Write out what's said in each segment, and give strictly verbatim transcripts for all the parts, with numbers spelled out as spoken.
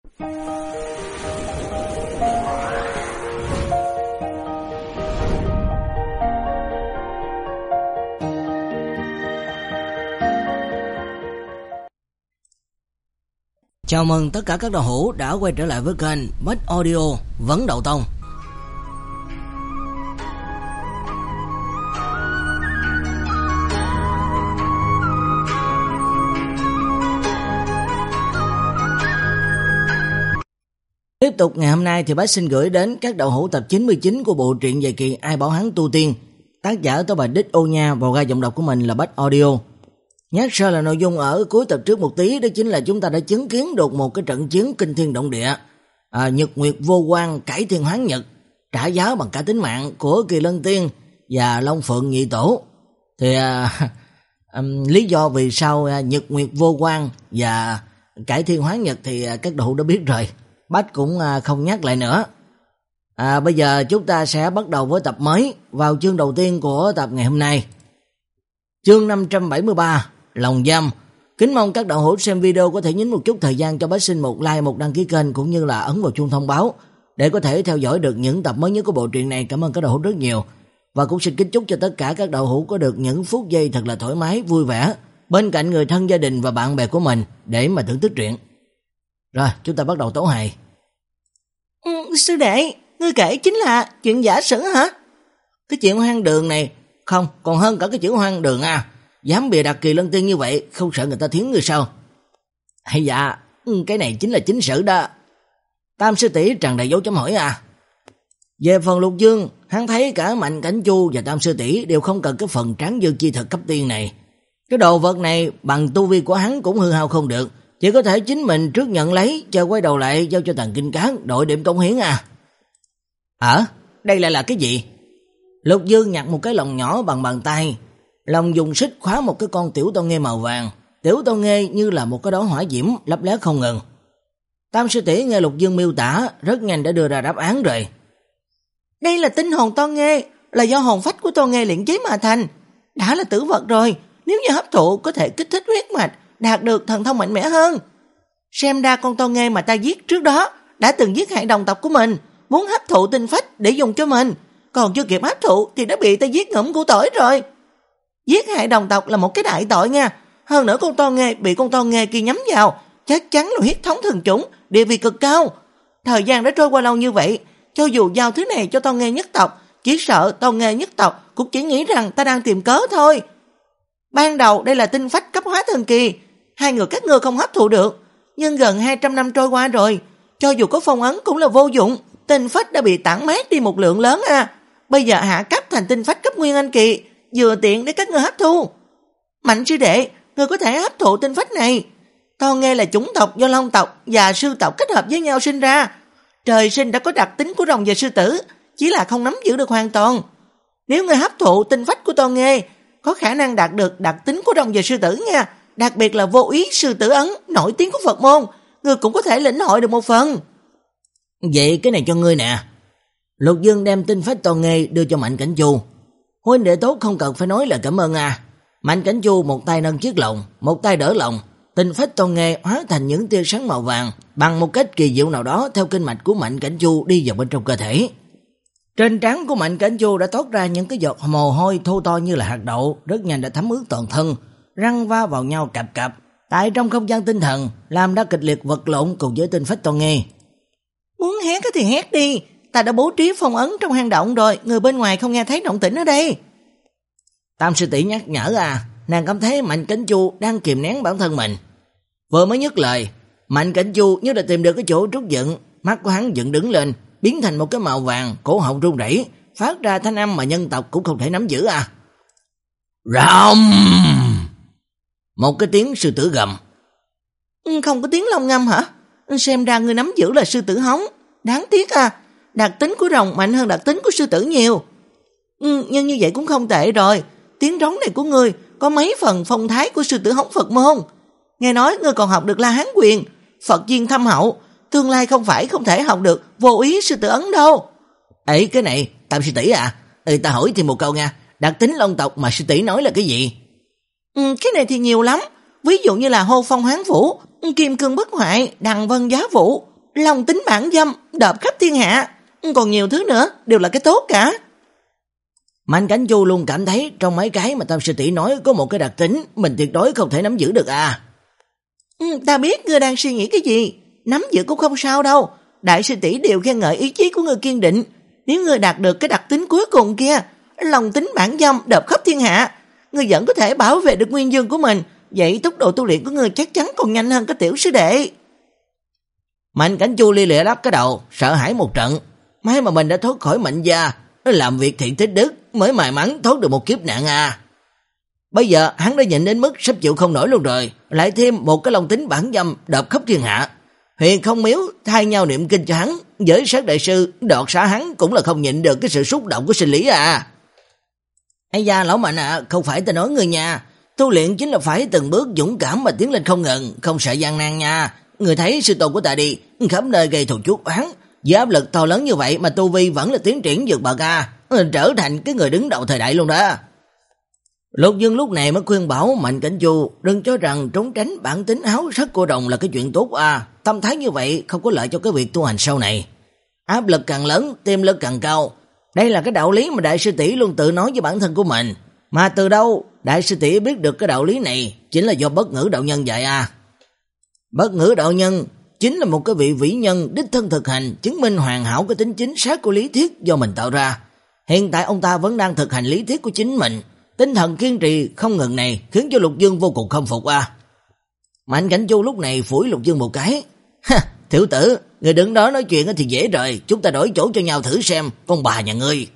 Chào mừng tất cả các đạo hữu đã quay trở lại với kênh Bách Audio Vấn Đậu Tông. Tiếp tục ngày hôm nay thì Bách xin gửi đến các đạo hữu tập chín mươi chín của bộ truyện dài kỳ Ai Bảo Hắn Tu Tiên, tác giả Tố Bạch Đích Ô Nha, vào ra giọng đọc của mình là Bách Audio. Nhắc sơ là nội dung ở cuối tập trước một tí, đó chính là chúng ta đã chứng kiến được một cái trận chiến kinh thiên động địa, à, Nhật Nguyệt Vô Quan cải thiên hoán nhật, trả giá bằng cả tính mạng của Kỳ Lân Tiên và Long Phượng Nhị Tổ. Thì à, um, lý do vì sao à, Nhật Nguyệt Vô Quan và cải thiên hoán nhật thì à, các đạo hữu đã biết rồi, Bách cũng à, không nhắc lại nữa. À, bây giờ chúng ta sẽ bắt đầu với tập mới, vào chương đầu tiên của tập ngày hôm nay. Chương năm trăm bảy mươi ba, Lòng Giam. Kính mong các đạo hữu xem video có thể nhấn một chút thời gian cho Bách xin một like, một đăng ký kênh cũng như là ấn vào chuông thông báo để có thể theo dõi được những tập mới nhất của bộ truyện này. Cảm ơn các đạo hữu rất nhiều. Và cũng xin kính chúc cho tất cả các đạo hữu có được những phút giây thật là thoải mái, vui vẻ bên cạnh người thân, gia đình và bạn bè của mình để mà thưởng thức truyện. Rồi, chúng ta bắt đầu tấu hài. Ừ, sư đệ, ngươi kể chính là chuyện giả sử hả? Cái chuyện hoang đường này không, còn hơn cả cái chữ hoang đường à. Dám bịa đặt Kỳ Lân Tiên như vậy, không sợ người ta thiến người sao? Hay dạ, cái này chính là chính sự đó. Tam sư tỷ tràn đầy dấu chấm hỏi à. Về phần Lục Dương, hắn thấy cả Mạnh Cảnh Chu và Tam sư tỷ đều không cần cái phần tráng dương chi thực cấp tiên này. Cái đồ vật này bằng tu vi của hắn cũng hư hao không được, chỉ có thể chính mình trước nhận lấy, chờ quay đầu lại giao cho Tần Kinh Cán đội điểm công hiến à. Ờ, đây lại là cái gì? Lục Dương nhặt một cái lồng nhỏ bằng bàn tay, lòng dùng xích khóa một cái con tiểu tao nghê màu vàng. Tiểu tao nghê như là một cái đóa hỏa diễm lấp lóe không ngừng. Tam sư tỷ nghe Lục Dương miêu tả, rất nhanh đã đưa ra đáp án rồi. Đây là tinh hồn tao nghê, là do hồn phách của tao nghê luyện chế mà thành. Đã là tử vật rồi, nếu như hấp thụ có thể kích thích huyết mạch, đạt được thần thông mạnh mẽ hơn. Xem ra con tao nghê mà ta giết trước đó đã từng giết hại đồng tộc của mình, muốn hấp thụ tinh phách để dùng cho mình, còn chưa kịp hấp thụ thì đã bị ta giết ngẫm củ tỏi rồi. Giết hại đồng tộc là một cái đại tội nha. Hơn nữa con to nghê bị con to nghê kia nhắm vào, chắc chắn là huyết thống thần chủng, địa vị cực cao. Thời gian đã trôi qua lâu như vậy, cho dù giao thứ này cho to nghê nhất tộc, chỉ sợ to nghê nhất tộc cũng chỉ nghĩ rằng ta đang tìm cớ thôi. Ban đầu đây là tinh phách cấp hóa thần kỳ, hai người các ngươi không hấp thụ được, nhưng gần hai trăm năm trôi qua rồi, cho dù có phong ấn cũng là vô dụng, tinh phách đã bị tản mát đi một lượng lớn à. Bây giờ hạ cấp thành tinh phách cấp nguyên anh kỳ, vừa tiện để các ngươi hấp thu. Mạnh sư đệ, ngươi có thể hấp thụ tinh phách này. To nghe là chủng tộc do long tộc và sư tộc kết hợp với nhau sinh ra, trời sinh đã có đặc tính của rồng và sư tử, chỉ là không nắm giữ được hoàn toàn. Nếu ngươi hấp thụ tinh phách của to nghe, có khả năng đạt được đặc tính của rồng và sư tử nha, đặc biệt là vô ý sư tử ấn nổi tiếng của Phật môn, ngươi cũng có thể lĩnh hội được một phần. Vậy cái này cho ngươi nè. Lục Dương đem tinh phách to nghe đưa cho Mạnh Cảnh Chu. Huynh đệ tốt không cần phải nói là cảm ơn à. Mạnh Cảnh Chu một tay nâng chiếc lồng, một tay đỡ lồng, tinh phách to nghe hóa thành những tia sáng màu vàng, bằng một cách kỳ diệu nào đó theo kinh mạch của Mạnh Cảnh Chu đi vào bên trong cơ thể. Trên trán của Mạnh Cảnh Chu đã toát ra những cái giọt mồ hôi thô to như là hạt đậu, rất nhanh đã thấm ướt toàn thân, răng va vào nhau cạp cạp. Tại trong không gian tinh thần, làm đã kịch liệt vật lộn cùng với tinh phách to nghe. Muốn hét thì hét đi, ta đã bố trí phong ấn trong hang động rồi, người bên ngoài không nghe thấy động tĩnh ở đây. Tam sư tỷ nhắc nhở à, nàng cảm thấy Mạnh Cảnh Chu đang kìm nén bản thân mình. Vừa mới nhấc lời, Mạnh Cảnh Chu như đã tìm được cái chỗ trút giận, mắt của hắn dựng đứng lên, biến thành một cái màu vàng, cổ họng run rẩy, phát ra thanh âm mà nhân tộc cũng không thể nắm giữ à. Rầm! Một cái tiếng sư tử gầm. Không có tiếng long ngâm hả? Xem ra người nắm giữ là sư tử hống. Đáng tiếc à, đặc tính của rồng mạnh hơn đặc tính của sư tử nhiều. Ừ, nhưng như vậy cũng không tệ rồi. Tiếng rống này của ngươi có mấy phần phong thái của sư tử hống Phật môn. Nghe nói ngươi còn học được La Hán quyền, Phật duyên thâm hậu, tương lai không phải không thể học được vô ý sư tử ấn đâu. Ấy cái này, Tam sư tỷ à, ừ, ta hỏi thêm một câu nha, đặc tính long tộc mà sư tỷ nói là cái gì? Ừ, cái này thì nhiều lắm. Ví dụ như là hô phong hoán vũ, kim cương bất hoại, đằng vân giá vũ, Lòng tính bản dâm, đợp khắp thiên hạ, còn nhiều thứ nữa, đều là cái tốt cả. Mạnh Cảnh Chu luôn cảm thấy trong mấy cái mà Tam sư tỷ nói có một cái đặc tính mình tuyệt đối không thể nắm giữ được à. Ừ, ta biết ngươi đang suy nghĩ cái gì, nắm giữ cũng không sao đâu. Đại sư tỷ đều khen ngợi ý chí của ngươi kiên định. Nếu ngươi đạt được cái đặc tính cuối cùng kia, lòng tính bản dâm đợp khắp thiên hạ, ngươi vẫn có thể bảo vệ được nguyên dương của mình. Vậy tốc độ tu luyện của ngươi chắc chắn còn nhanh hơn cái tiểu sư đệ. Mạnh Cảnh Chu li lịa lắp cái đầu, sợ hãi một trận. May mà mình đã thoát khỏi Mạnh gia, làm việc thiện tích đức mới may mắn thoát được một kiếp nạn à. Bây giờ hắn đã nhịn đến mức sắp chịu không nổi luôn rồi, lại thêm một cái lòng tính bản dâm đợp khắp thiên hạ. Huyền Không Miếu thay nhau niệm kinh cho hắn, với sát đại sư đọt xả hắn cũng là không nhịn được cái sự xúc động của sinh lý à. Ây da lão Mạnh à, không phải ta nói người nha, tu luyện chính là phải từng bước dũng cảm mà tiến lên không ngừng, không sợ gian nan nha. Người thấy sư tôn của ta đi, khắp nơi gây thù chuốc oán, với áp lực to lớn như vậy mà tu vi vẫn là tiến triển vượt bậc à, trở thành cái người đứng đầu thời đại luôn đó. Lục Dương lúc này mới khuyên bảo Mạnh Cảnh Chu đừng cho rằng trốn tránh bản tính háo sắc của đồng là cái chuyện tốt à, tâm thái như vậy không có lợi cho cái việc tu hành sau này. Áp lực càng lớn, tiềm lực càng cao. Đây là cái đạo lý mà đại sư tỷ luôn tự nói với bản thân của mình. Mà từ đâu đại sư tỷ biết được cái đạo lý này chính là do Bất Ngữ đạo nhân dạy à. Bất Ngữ đạo nhân chính là một cái vị vĩ nhân đích thân thực hành chứng minh hoàn hảo cái tính chính xác của lý thuyết do mình tạo ra. Hiện tại ông ta vẫn đang thực hành lý thuyết của chính mình. Tinh thần kiên trì không ngừng này khiến cho Lục Dương vô cùng khâm phục à. Mạnh Cảnh Chu lúc này phủi Lục Dương một cái. Ha, tiểu tử, người đứng đó nói chuyện thì dễ rồi, chúng ta đổi chỗ cho nhau thử xem, con bà nhà ngươi.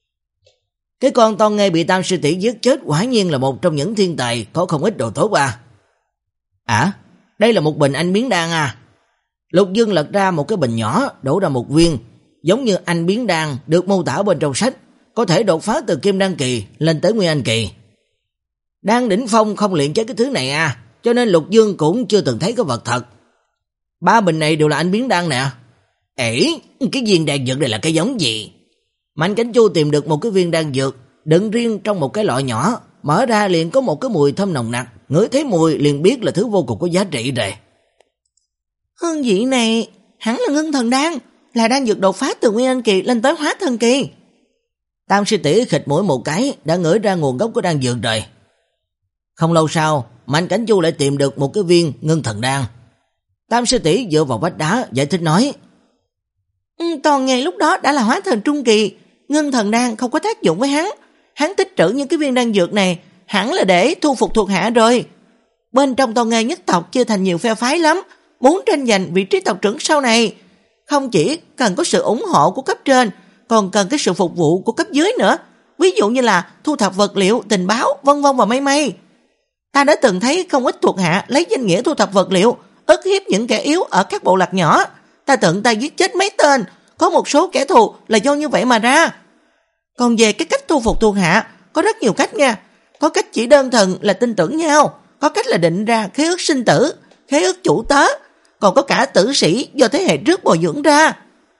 Cái con Ton Nghê bị Tam sư tỷ giết chết quả nhiên là một trong những thiên tài có không ít đồ tốt à. À, đây là một bình anh biến đan à. Lục Dương lật ra một cái bình nhỏ, đổ ra một viên, giống như anh biến đan được mô tả bên trong sách, có thể đột phá từ kim đan kỳ lên tới nguyên anh kỳ. Đan đỉnh phong không luyện chế cái thứ này à, cho nên Lục Dương cũng chưa từng thấy có vật thật. Ba bình này đều là anh biến đan nè. Ê, cái viên đan dược này là cái giống gì? Mạnh Cảnh Chu tìm được một cái viên đan dược, đựng riêng trong một cái lọ nhỏ, mở ra liền có một cái mùi thơm nồng nặc, ngửi thấy mùi liền biết là thứ vô cùng có giá trị rồi. Hương vị này hẳn là ngưng thần đan, là đan dược đột phá từ nguyên anh kỳ lên tới hóa thần kỳ. Tam sư tỷ khịt mũi một cái đã ngửi ra nguồn gốc của đan dược rồi. Không lâu sau, Mạnh Cảnh Chu lại tìm được một cái viên ngưng thần đan. Tam sư tỷ dựa vào vách đá giải thích nói: ừ, Toàn ngày lúc đó đã là hóa thần trung kỳ, ngưng thần đan không có tác dụng với hắn. Hắn tích trữ những cái viên đan dược này hẳn là để thu phục thuộc hạ rồi. Bên trong Toàn Nghê nhất tộc chia thành nhiều phe phái lắm, muốn tranh giành vị trí tộc trưởng sau này, không chỉ cần có sự ủng hộ của cấp trên, còn cần cái sự phục vụ của cấp dưới nữa. Ví dụ như là thu thập vật liệu, tình báo, vân vân và mây mây. Ta đã từng thấy không ít thuộc hạ lấy danh nghĩa thu thập vật liệu, ức hiếp những kẻ yếu ở các bộ lạc nhỏ. Ta tận tay giết chết mấy tên, có một số kẻ thù là do như vậy mà ra. Còn về cái cách thu phục thuộc hạ, có rất nhiều cách nha. Có cách chỉ đơn thuần là tin tưởng nhau, có cách là định ra khế ước sinh tử, khế ước chủ tớ, còn có cả tử sĩ do thế hệ trước bồi dưỡng ra.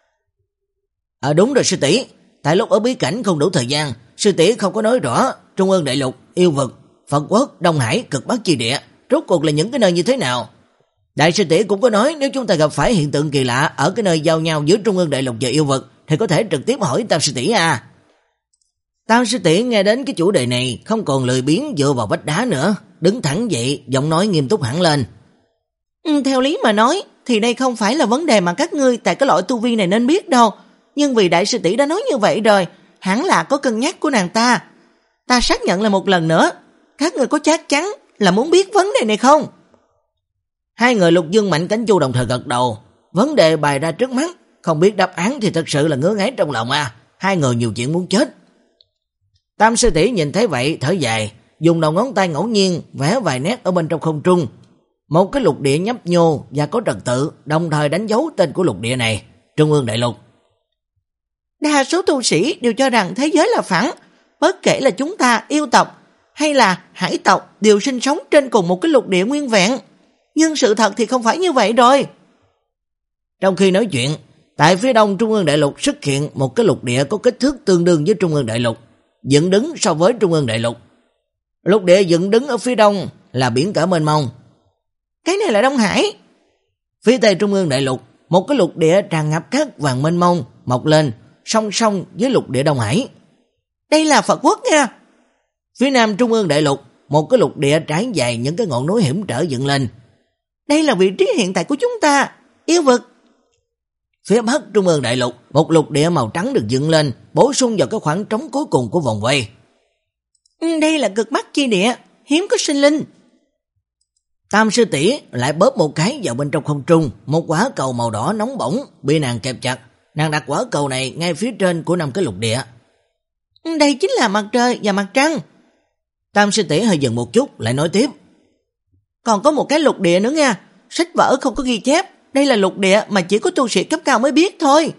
À đúng rồi sư tỷ, tại lúc ở bí cảnh không đủ thời gian, sư tỷ không có nói rõ Trung ương đại lục, yêu vực, Phật quốc, Đông Hải, cực Bắc chi địa rốt cuộc là những cái nơi như thế nào. Đại sư tỷ cũng có nói nếu chúng ta gặp phải hiện tượng kỳ lạ ở cái nơi giao nhau giữa Trung ương đại lục và yêu vực thì có thể trực tiếp hỏi Tam sư tỷ à. Tam sư tỷ nghe đến cái chủ đề này không còn lười biếng dựa vào vách đá nữa, đứng thẳng dậy, giọng nói nghiêm túc hẳn lên. Ừ, theo lý mà nói thì đây không phải là vấn đề mà các ngươi tại cái loại tu vi này nên biết đâu, nhưng vì đại sư tỷ đã nói như vậy rồi, hẳn là có cân nhắc của nàng ta. Ta xác nhận là một lần nữa, các ngươi có chắc chắn là muốn biết vấn đề này không? Hai người Lục Dương, Mạnh Cảnh Chu đồng thời gật đầu. Vấn đề bày ra trước mắt, không biết đáp án thì thật sự là ngứa ngáy trong lòng à. Hai người nhiều chuyện muốn chết. Tam sư tỷ nhìn thấy vậy thở dài, dùng đầu ngón tay ngẫu nhiên vẽ vài nét ở bên trong không trung. Một cái lục địa nhấp nhô và có trật tự, đồng thời đánh dấu tên của lục địa này, Trung ương đại lục. Đa số tu sĩ đều cho rằng thế giới là phẳng, bất kể là chúng ta yêu tộc hay là hải tộc đều sinh sống trên cùng một cái lục địa nguyên vẹn. Nhưng sự thật thì không phải như vậy rồi. Trong khi nói chuyện, tại phía đông Trung ương đại lục xuất hiện một cái lục địa có kích thước tương đương với Trung ương đại lục, dựng đứng so với Trung ương đại lục. Lục địa dựng đứng ở phía đông là biển cả mênh mông. Cái này là Đông Hải. Phía tây Trung ương đại lục một cái lục địa tràn ngập cát vàng mênh mông mọc lên song song với lục địa Đông Hải. Đây là Phật quốc nha. Phía nam trung ương đại lục, một cái lục địa trải dài những cái ngọn núi hiểm trở dựng lên. Đây là vị trí hiện tại của chúng ta, yêu vực. Phía bắc trung ương đại lục, một lục địa màu trắng được dựng lên, bổ sung vào cái khoảng trống cuối cùng của vòng vây. Đây là cực bắc chi địa, hiếm có sinh linh. Tam sư tỷ lại bóp một cái vào bên trong không trung, một quả cầu màu đỏ nóng bỏng bị nàng kẹp chặt. Nàng đặt quả cầu này ngay phía trên của năm cái lục địa. Đây chính là mặt trời và mặt trăng. Tam sư tỷ hơi dừng một chút, lại nói tiếp. Còn có một cái lục địa nữa nha, sách vở không có ghi chép. Đây là lục địa mà chỉ có tu sĩ cấp cao mới biết thôi.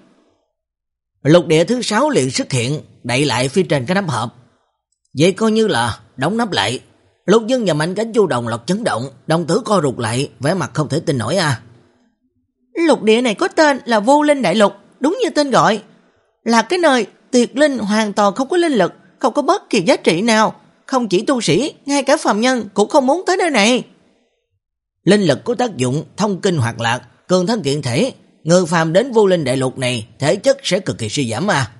Lục địa thứ sáu liền xuất hiện, đậy lại phía trên cái nắp hộp. Vậy coi như là đóng nắp lại. Lục Dương và Mạnh Cánh Chu đồng loạt chấn động, đồng tử co rụt lại, vẻ mặt không thể tin nổi à. Lục địa này có tên là Vô Linh Đại Lục, đúng như tên gọi. Là cái nơi tuyệt linh hoàn toàn không có linh lực, không có bất kỳ giá trị nào. Không chỉ tu sĩ, ngay cả phàm nhân cũng không muốn tới nơi này. Linh lực có tác dụng thông kinh hoạt lạc, cường thân kiện thể. Người phàm đến Vô Linh Đại Lục này thể chất sẽ cực kỳ suy giảm à.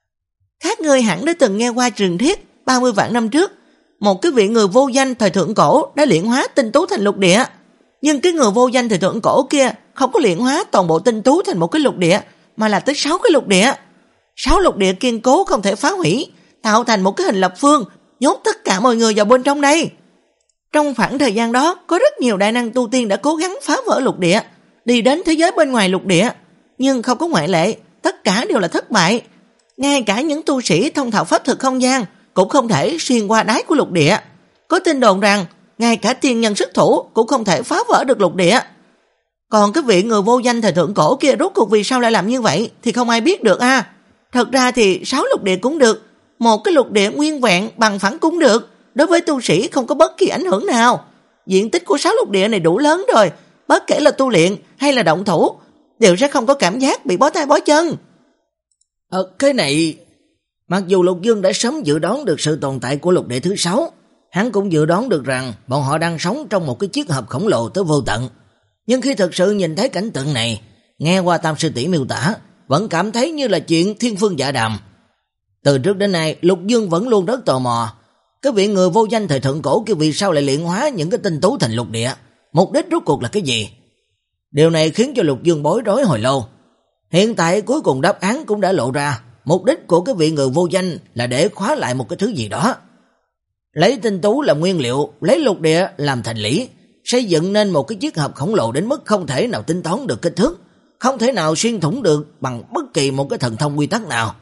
Các ngươi hẳn đã từng nghe qua truyền thuyết ba mươi vạn năm trước, một cái vị người vô danh thời thượng cổ đã luyện hóa tinh tú thành lục địa. Nhưng cái người vô danh thời thượng cổ kia không có luyện hóa toàn bộ tinh tú thành một cái lục địa, mà là tới sáu cái lục địa. Sáu lục địa kiên cố không thể phá hủy, tạo thành một cái hình lập phương, nhốt tất cả mọi người vào bên trong đây. Trong khoảng thời gian đó, có rất nhiều đại năng tu tiên đã cố gắng phá vỡ lục địa, đi đến thế giới bên ngoài lục địa, nhưng không có ngoại lệ, tất cả đều là thất bại. Ngay cả những tu sĩ thông thạo pháp thực không gian cũng không thể xuyên qua đáy của lục địa. Có tin đồn rằng ngay cả tiên nhân xuất thủ cũng không thể phá vỡ được lục địa. Còn cái vị người vô danh thời thượng cổ kia rốt cuộc vì sao lại làm như vậy thì không ai biết được à. Thật ra thì sáu lục địa cũng được, một cái lục địa nguyên vẹn bằng phẳng cũng được, đối với tu sĩ không có bất kỳ ảnh hưởng nào. Diện tích của sáu lục địa này đủ lớn rồi, bất kể là tu luyện hay là động thủ đều sẽ không có cảm giác bị bó tay bó chân. Ờ, cái này... Mặc dù Lục Dương đã sớm dự đoán được sự tồn tại của lục địa thứ sáu, hắn cũng dự đoán được rằng bọn họ đang sống trong một cái chiếc hộp khổng lồ tới vô tận. Nhưng khi thực sự nhìn thấy cảnh tượng này, nghe qua Tam sư tỷ miêu tả, vẫn cảm thấy như là chuyện thiên phương dạ đàm. Từ trước đến nay, Lục Dương vẫn luôn rất tò mò, cái vị người vô danh thời thượng cổ kia vì sao lại luyện hóa những cái tinh tú thành lục địa, mục đích rốt cuộc là cái gì? Điều này khiến cho Lục Dương bối rối hồi lâu. Hiện tại cuối cùng đáp án cũng đã lộ ra. Mục đích của cái vị người vô danh là để khóa lại một cái thứ gì đó. Lấy tinh tú làm nguyên liệu, lấy lục địa làm thành lũy, xây dựng nên một cái chiếc hộp khổng lồ đến mức không thể nào tính toán được kích thước, không thể nào xuyên thủng được bằng bất kỳ một cái thần thông quy tắc nào.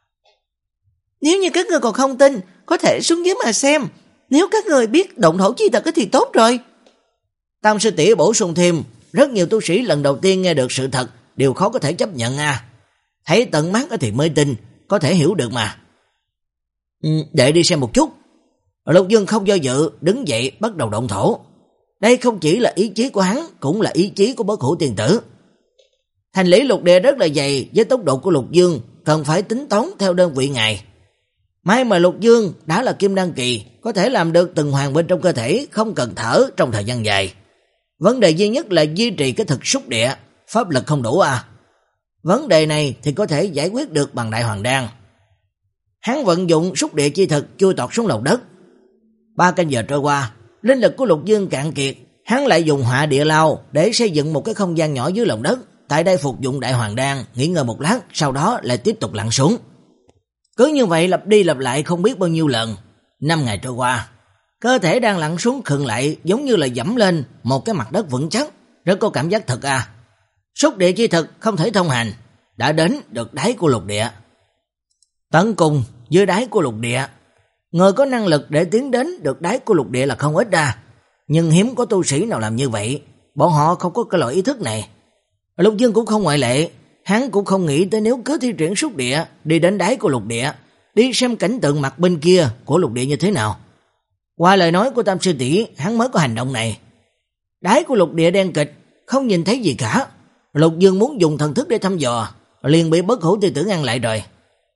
Nếu như các người còn không tin, có thể xuống dưới mà xem. Nếu các người biết động thổ chi tật thì tốt rồi. Tam sư tỷ bổ sung thêm, rất nhiều tu sĩ lần đầu tiên nghe được sự thật đều khó có thể chấp nhận à. Thấy tận mắt thì mới tin, có thể hiểu được mà. Ừ, để đi xem một chút. Lục Dương không do dự, đứng dậy bắt đầu động thổ. Đây không chỉ là ý chí của hắn, cũng là ý chí của Bất Hủ Tiên Tử. Thành lý lục địa rất là dày, với tốc độ của Lục Dương cần phải tính toán theo đơn vị ngày. May mà Lục Dương đã là kim đan kỳ, có thể làm được từng hoàng bên trong cơ thể, không cần thở trong thời gian dài. Vấn đề duy nhất là duy trì cái thực xúc địa, pháp lực không đủ à. Vấn đề này thì có thể giải quyết được bằng đại hoàng đan. Hắn vận dụng xúc địa chi thực chui tọt xuống lòng đất. Ba canh giờ trôi qua, linh lực của Lục Dương cạn kiệt, hắn lại dùng hỏa địa lao để xây dựng một cái không gian nhỏ dưới lòng đất, tại đây phục dụng đại hoàng đan, nghỉ ngơi một lát, sau đó lại tiếp tục lặn xuống. Cứ như vậy lặp đi lặp lại không biết bao nhiêu lần. Năm ngày trôi qua, cơ thể đang lặn xuống khựng lại, giống như là dẫm lên một cái mặt đất vững chắc, rất có cảm giác thật à. Xúc địa chi thực không thể thông hành, đã đến được đáy của lục địa. Tận cùng dưới đáy của lục địa, người có năng lực để tiến đến được đáy của lục địa là không ít ra, nhưng hiếm có tu sĩ nào làm như vậy, bọn họ không có cái loại ý thức này. Lục Dương cũng không ngoại lệ, hắn cũng không nghĩ tới nếu cứ thi triển xúc địa đi đến đáy của lục địa, đi xem cảnh tượng mặt bên kia của lục địa như thế nào. Qua lời nói của Tam sư tỷ, hắn mới có hành động này. Đáy của lục địa đen kịch, không nhìn thấy gì cả. Lục Dương muốn dùng thần thức để thăm dò, liền bị Bất Hủ Tiên Tử ngăn lại rồi.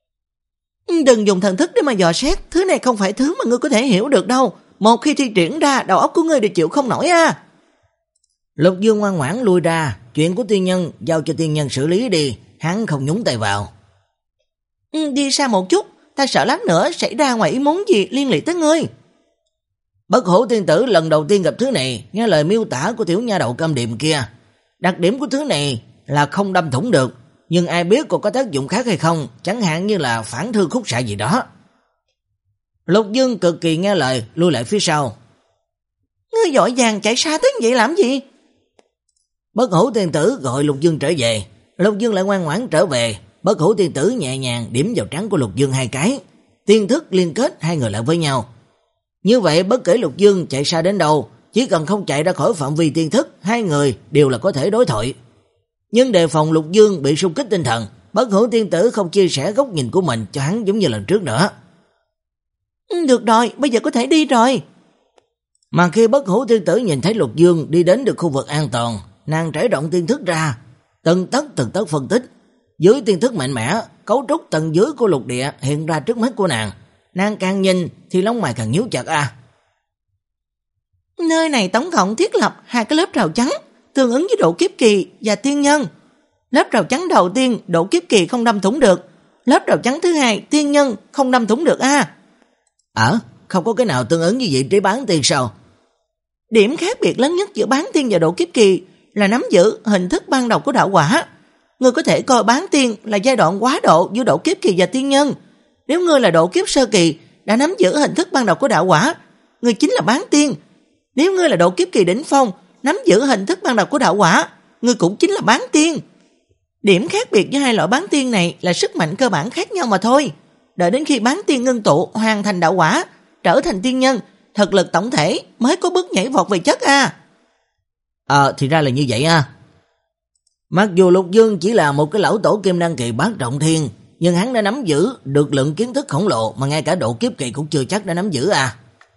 Đừng dùng thần thức để mà dò xét, thứ này không phải thứ mà ngươi có thể hiểu được đâu. Một khi thi triển ra, đầu óc của ngươi đều chịu không nổi à. Lục Dương ngoan ngoãn lui ra, chuyện của tiên nhân giao cho tiên nhân xử lý đi, hắn không nhúng tay vào. Ừ, đi xa một chút, ta sợ lát nữa xảy ra ngoài ý muốn gì liên lụy tới ngươi. Bất Hủ tiên tử lần đầu tiên gặp thứ này, nghe lời miêu tả của tiểu nha đầu câm điềm kia. Đặc điểm của thứ này là không đâm thủng được, nhưng ai biết còn có tác dụng khác hay không, chẳng hạn như là phản thương khúc xạ gì đó. Lục Dương cực kỳ nghe lời, lui lại phía sau. Ngươi vội vàng chạy xa tới vậy làm gì? Bất Hủ tiên tử gọi Lục Dương trở về, Lục Dương lại ngoan ngoãn trở về. Bất Hủ tiên tử nhẹ nhàng điểm vào trán của Lục Dương hai cái, tiên thức liên kết hai người lại với nhau. Như vậy bất kể Lục Dương chạy xa đến đâu, chỉ cần không chạy ra khỏi phạm vi tiên thức, hai người đều là có thể đối thoại. Nhưng đề phòng Lục Dương bị xung kích tinh thần, Bất Hủ tiên tử không chia sẻ góc nhìn của mình cho hắn giống như lần trước nữa. Được rồi, bây giờ có thể đi rồi. Mà khi Bất Hủ tiên tử nhìn thấy Lục Dương đi đến được khu vực an toàn, nàng trải rộng tiên thức ra, từng tấc từng tấc phân tích. Dưới tiên thức mạnh mẽ, cấu trúc tầng dưới của lục địa hiện ra trước mắt của nàng. Nàng càng nhìn thì lông mày càng nhíu chặt à. Nơi này tổng cộng thiết lập hai cái lớp rào chắn, tương ứng với độ kiếp kỳ và tiên nhân. Lớp rào chắn đầu tiên độ kiếp kỳ không đâm thủng được, lớp rào chắn thứ hai tiên nhân không đâm thủng được à. Ờ, à, không có cái nào tương ứng với vị trí bán tiên sao? Điểm khác biệt lớn nhất giữa bán tiên và độ kiếp kỳ là nắm giữ hình thức ban đầu của đạo quả. Ngươi có thể coi bán tiên là giai đoạn quá độ giữa độ kiếp kỳ và tiên nhân. Nếu ngươi là độ kiếp sơ kỳ đã nắm giữ hình thức ban đầu của đạo quả, ngươi chính là bán tiên. Nếu ngươi là độ kiếp kỳ đỉnh phong nắm giữ hình thức ban đầu của đạo quả, ngươi cũng chính là bán tiên. Điểm khác biệt giữa hai loại bán tiên này là sức mạnh cơ bản khác nhau mà thôi. Đợi đến khi bán tiên ngưng tụ hoàn thành đạo quả, trở thành tiên nhân, thực lực tổng thể mới có bước nhảy vọt về chất à. Ờ, à, thì ra là như vậy à. Mặc dù Lục Dương chỉ là một cái lão tổ kim đăng kỳ bát trọng thiên, nhưng hắn đã nắm giữ được lượng kiến thức khổng lồ mà ngay cả độ kiếp kỳ cũng chưa chắc đã nắm giữ à.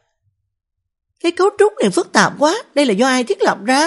Cái cấu trúc này phức tạp quá, đây là do ai thiết lập ra?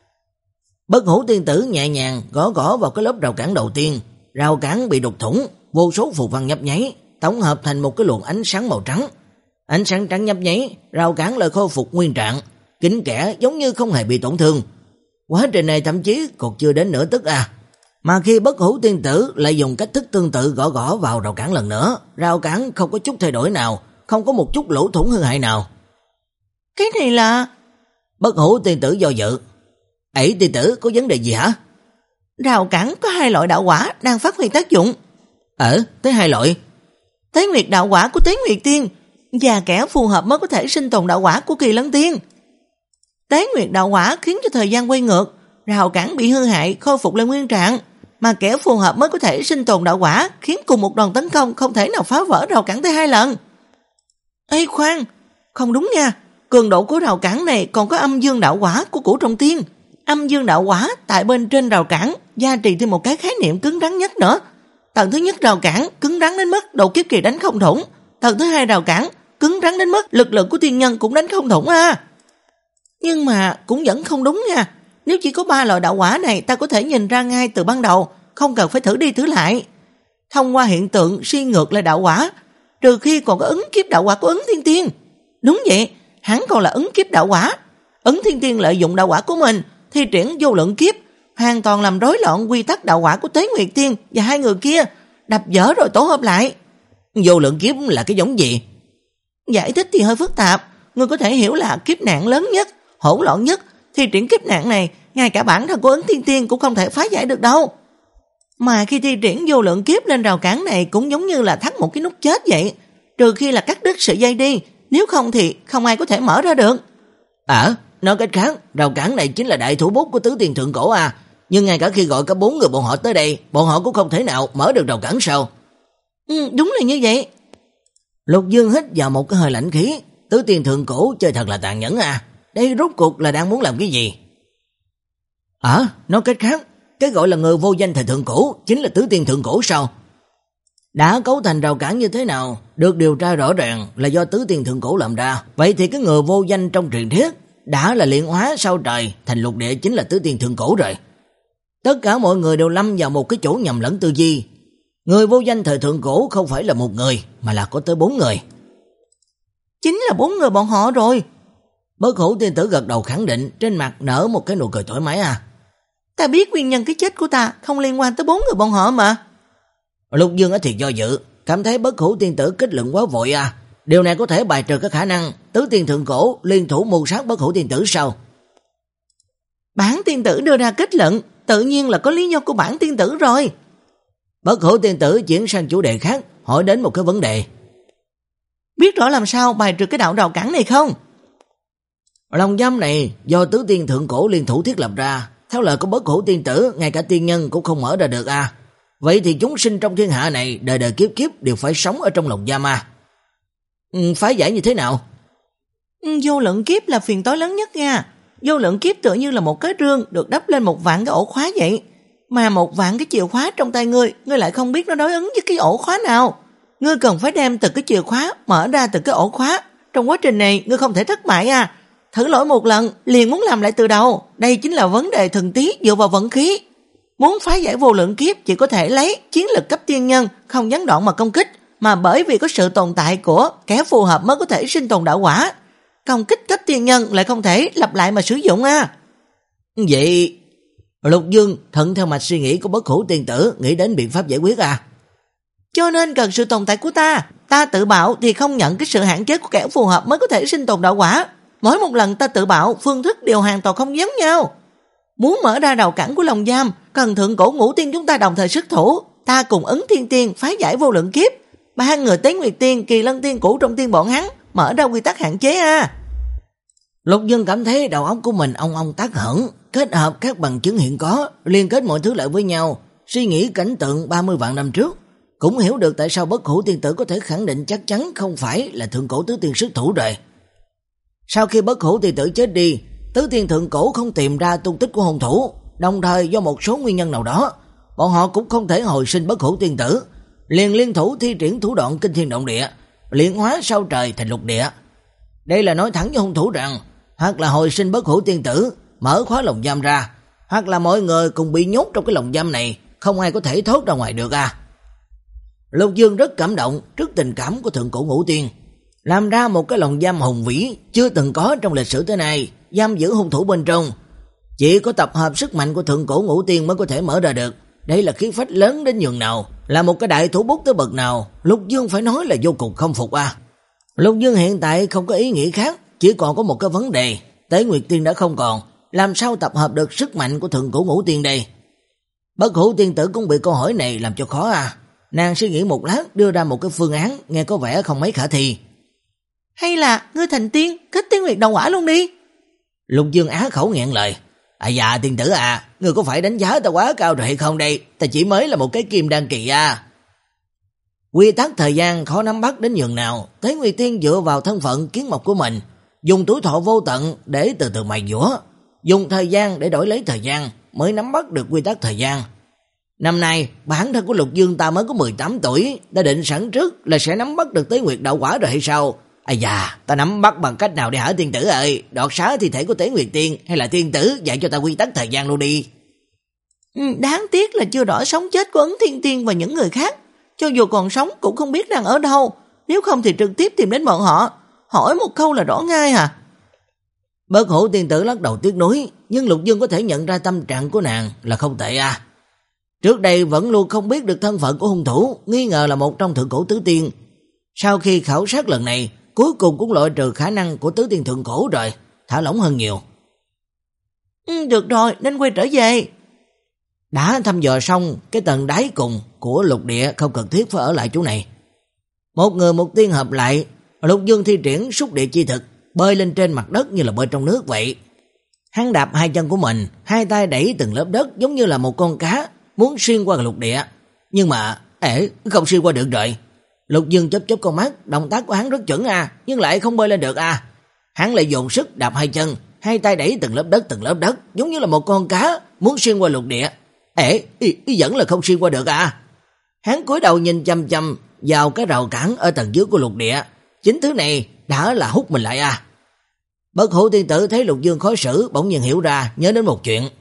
Bất Hủ tiên tử nhẹ nhàng gõ gõ vào cái lớp rào cản đầu tiên, rào cản bị đục thủng, vô số phù văn nhấp nháy, tổng hợp thành một cái luồng ánh sáng màu trắng. Ánh sáng trắng nhấp nháy, rào cản lại khôi phục nguyên trạng, kín kẽ giống như không hề bị tổn thương. Quá trình này thậm chí còn chưa đến nửa tức à. Mà khi Bất Hủ tiên tử lại dùng cách thức tương tự gõ gõ vào rào cản lần nữa, rào cản không có chút thay đổi nào, không có một chút lỗ thủng hư hại nào. Cái này là... Bất Hủ tiên tử do dự. Ấy tiên tử có vấn đề gì hả? Rào cản có hai loại đạo quả đang phát huy tác dụng. Ờ, tới hai loại. Tế nguyệt đạo quả của Tế Nguyệt Tiên và kẻ phù hợp mới có thể sinh tồn đạo quả của Kỳ Lân Tiên. Tế nguyệt đạo quả khiến cho thời gian quay ngược, rào cản bị hư hại khôi phục lại nguyên trạng, mà kẻ phù hợp mới có thể sinh tồn đạo quả khiến cùng một đòn tấn công không thể nào phá vỡ rào cản tới hai lần. Ê khoan, không đúng nha, cường độ của rào cản này còn có âm dương đạo quả của Cửu Trọng Tiên. Âm dương đạo quả tại bên trên rào cản gia trì thêm một cái khái niệm cứng rắn nhất nữa. Tầng thứ nhất rào cản cứng rắn đến mức độ kiếp kỳ đánh không thủng, tầng thứ hai rào cản cứng rắn đến mức lực lượng của tiên nhân cũng đánh không thủng à. Nhưng mà cũng vẫn không đúng nha. Nếu chỉ có ba loại đạo quả này ta có thể nhìn ra ngay từ ban đầu, không cần phải thử đi thử lại. Thông qua hiện tượng suy ngược lại đạo quả, trừ khi còn có ứng kiếp đạo quả của Ứng Thiên Tiên. Đúng vậy, hắn còn là ứng kiếp đạo quả. Ứng Thiên Tiên lợi dụng đạo quả của mình thi triển vô lượng kiếp, hoàn toàn làm rối loạn quy tắc đạo quả của Tế Nguyệt Tiên và hai người kia, đập vỡ rồi tổ hợp lại. Vô lượng kiếp là cái giống gì? Giải thích thì hơi phức tạp, ngươi có thể hiểu là kiếp nạn lớn nhất, hỗn loạn nhất. Thi triển kiếp nạn này, ngay cả bản thân của Ứng Thiên Tiên cũng không thể phá giải được đâu. Mà khi thi triển vô lượng kiếp lên rào cản này cũng giống như là thắt một cái nút chết vậy, trừ khi là cắt đứt sợi dây đi, nếu không thì không ai có thể mở ra được. À, nói cách khác, rào cản này chính là đại thủ bút của Tứ Tiên Thượng Cổ à, nhưng ngay cả khi gọi cả bốn người bọn họ tới đây, bọn họ cũng không thể nào mở được rào cản sao? Ừ, đúng là như vậy. Lục Dương hít vào một cái hơi lạnh khí, Tứ Tiên Thượng Cổ chơi thật là tàn nhẫn à, đây rốt cuộc là đang muốn làm cái gì? À, nói cách khác, cái gọi là người vô danh thời Thượng Cổ chính là Tứ Tiên Thượng Cổ sao? Đã cấu thành rào cản như thế nào, được điều tra rõ ràng là do Tứ Tiên Thượng Cổ làm ra. Vậy thì cái người vô danh trong truyền thuyết đã là luyện hóa sao trời thành lục địa chính là Tứ Tiên Thượng Cổ rồi. Tất cả mọi người đều lâm vào một cái chỗ nhầm lẫn tư duy. Người vô danh thời Thượng Cổ không phải là một người, mà là có tới bốn người. Chính là bốn người bọn họ rồi. Bất Hủ tiên tử gật đầu khẳng định, trên mặt nở một cái nụ cười thoải mái à. Ta biết nguyên nhân cái chết của ta không liên quan tới bốn người bọn họ mà. Lục Dương ở thì do dự, cảm thấy Bất Hủ tiên tử kết luận quá vội à. Điều này có thể bài trừ cái khả năng Tứ Tiên Thượng Cổ liên thủ mưu sát Bất Hủ tiên tử sao? Bản tiên tử đưa ra kết luận, tự nhiên là có lý do của bản tiên tử rồi. Bất Hủ tiên tử chuyển sang chủ đề khác, hỏi đến một cái vấn đề. Biết rõ làm sao bài trừ cái đạo rào cản này không? Lồng giam này do Tứ Tiên Thượng Cổ liên thủ thiết lập ra, theo lời của Bất Hủ tiên tử, ngay cả tiên nhân cũng không mở ra được à. Vậy thì chúng sinh trong thiên hạ này đời đời kiếp kiếp đều phải sống ở trong lồng giam à. Ừ, phá giải như thế nào? Ừ, vô lượng kiếp là phiền toái lớn nhất nha. Vô lượng kiếp tựa như là một cái rương được đắp lên một vạn cái ổ khóa vậy. Mà một vạn cái chìa khóa trong tay ngươi, ngươi lại không biết nó đối ứng với cái ổ khóa nào. Ngươi cần phải đem từ cái chìa khóa mở ra từ cái ổ khóa. Trong quá trình này ngươi không thể thất bại à. Thử lỗi một lần liền muốn làm lại từ đầu. Đây chính là vấn đề thần tí dựa vào vận khí. Muốn phá giải vô lượng kiếp chỉ có thể lấy chiến lực cấp tiên nhân không gián đoạn mà công kích, mà bởi vì có sự tồn tại của kẻ phù hợp mới có thể sinh tồn đạo quả. Công kích cấp tiên nhân lại không thể lặp lại mà sử dụng à. Vậy Lục Dương thuận theo mạch suy nghĩ của Bất Hủ tiên tử, nghĩ đến biện pháp giải quyết à. Cho nên cần sự tồn tại của ta. Ta tự bạo thì không nhận cái sự hạn chế của kẻ phù hợp mới có thể sinh tồn đạo quả. Mỗi một lần ta tự bạo, phương thức đều hoàn toàn không giống nhau. Muốn mở ra rào cản của lồng giam, cần Thượng Cổ Ngũ Tiên chúng ta đồng thời xuất thủ. Ta cùng Ứng Thiên Tiên phá giải vô lượng kiếp. Ba người Tế Nguyệt Tiên, Kỳ Lân Tiên cũ trong tiên bọn hắn mở ra quy tắc hạn chế à. Lục Dương cảm thấy đầu óc của mình ong ong tác hẳn, kết hợp các bằng chứng hiện có, liên kết mọi thứ lại với nhau, suy nghĩ cảnh tượng ba mươi vạn năm trước, cũng hiểu được tại sao Bất Hủ tiên tử có thể khẳng định chắc chắn không phải là Thượng Cổ Tứ Tiên xuất thủ rồi. Sau khi Bất Hủ tiên tử chết đi, Tứ Tiên Thượng Cổ không tìm ra tung tích của hung thủ, đồng thời do một số nguyên nhân nào đó, bọn họ cũng không thể hồi sinh Bất Hủ tiên tử, liền liên thủ thi triển thủ đoạn kinh thiên động địa, luyện hóa sao trời thành lục địa. Đây là nói thẳng với hung thủ rằng, hoặc là hồi sinh Bất Hủ tiên tử, mở khóa lồng giam ra, hoặc là mọi người cùng bị nhốt trong cái lồng giam này, không ai có thể thoát ra ngoài được à. Lục Dương rất cảm động trước tình cảm của Thượng Cổ Ngũ Tiên, làm ra một cái lồng giam hùng vĩ chưa từng có trong lịch sử tới nay, giam giữ hung thủ bên trong. Chỉ có tập hợp sức mạnh của Thượng Cổ Ngũ Tiên mới có thể mở ra được. Đây là khí phách lớn đến nhường nào, là một cái đại thủ bút tới bậc nào, Lục Dương phải nói là vô cùng không phục à. Lục Dương hiện tại không có ý nghĩ khác, chỉ còn có một cái vấn đề, Tế Nguyệt Tiên đã không còn, làm sao tập hợp được sức mạnh của Thượng Cổ Ngũ Tiên đây? Bất Hủ tiên tử cũng bị câu hỏi này làm cho khó à. Nàng suy nghĩ một lát đưa ra một cái phương án nghe có vẻ không mấy khả thi. Hay là ngươi thành tiên, kết Tế Nguyệt đạo quả luôn đi. Lục Dương á khẩu nghẹn lời. À dạ tiên tử à, ngươi có phải đánh giá ta quá cao rồi hay không đây? Ta chỉ mới là một cái kim đan kỳ à. Quy tắc thời gian khó nắm bắt đến nhường nào, Tế Nguyệt Tiên dựa vào thân phận kiến mộc của mình, dùng tuổi thọ vô tận để từ từ mài dũa, dùng thời gian để đổi lấy thời gian mới nắm bắt được quy tắc thời gian. Năm nay, bản thân của Lục Dương ta mới có mười tám tuổi, đã định sẵn trước là sẽ nắm bắt được Tế Nguyệt đạo quả rồi hay sao? À dạ, ta nắm bắt bằng cách nào để hả tiên tử ơi? Đoạt xá thi thể của Tế Nguyệt Tiên hay là tiên tử dạy cho ta quy tắc thời gian luôn đi. Ừ, đáng tiếc là chưa rõ sống chết của Ấn Thiên Tiên và những người khác. Cho dù còn sống cũng không biết đang ở đâu, nếu không thì trực tiếp tìm đến bọn họ, hỏi một câu là rõ ngay hả? Bất Hủ tiên tử lắc đầu tiếc nuối, nhưng Lục Dương có thể nhận ra tâm trạng của nàng là không tệ à. Trước đây vẫn luôn không biết được thân phận của hung thủ, nghi ngờ là một trong Thượng Cổ Tứ Tiên. Sau khi khảo sát lần này, cuối cùng cũng loại trừ khả năng của Tứ Tiên Thượng Cổ rồi, thả lỏng hơn nhiều. Ừ, được rồi, nên quay trở về. Đã thăm dò xong cái tầng đáy cùng của lục địa, không cần thiết phải ở lại chỗ này. Một người một tiên hợp lại, Lục Dương thi triển xúc địa chi thực, bơi lên trên mặt đất như là bơi trong nước vậy. Hắn đạp hai chân của mình, hai tay đẩy từng lớp đất giống như là một con cá muốn xuyên qua lục địa. Nhưng mà, ế, không xuyên qua được rồi. Lục Dương chớp chớp con mắt, động tác của hắn rất chuẩn à, nhưng lại không bơi lên được à. Hắn lại dồn sức đạp hai chân, hai tay đẩy từng lớp đất từng lớp đất, giống như là một con cá muốn xuyên qua lục địa. Ế, ý, ý vẫn là không xuyên qua được à. Hắn cúi đầu nhìn chăm chăm vào cái rào cản ở tầng dưới của lục địa. Chính thứ này đã là hút mình lại à. Bất Hủ tiên tử thấy Lục Dương khó xử, bỗng nhiên hiểu ra, nhớ đến một chuyện.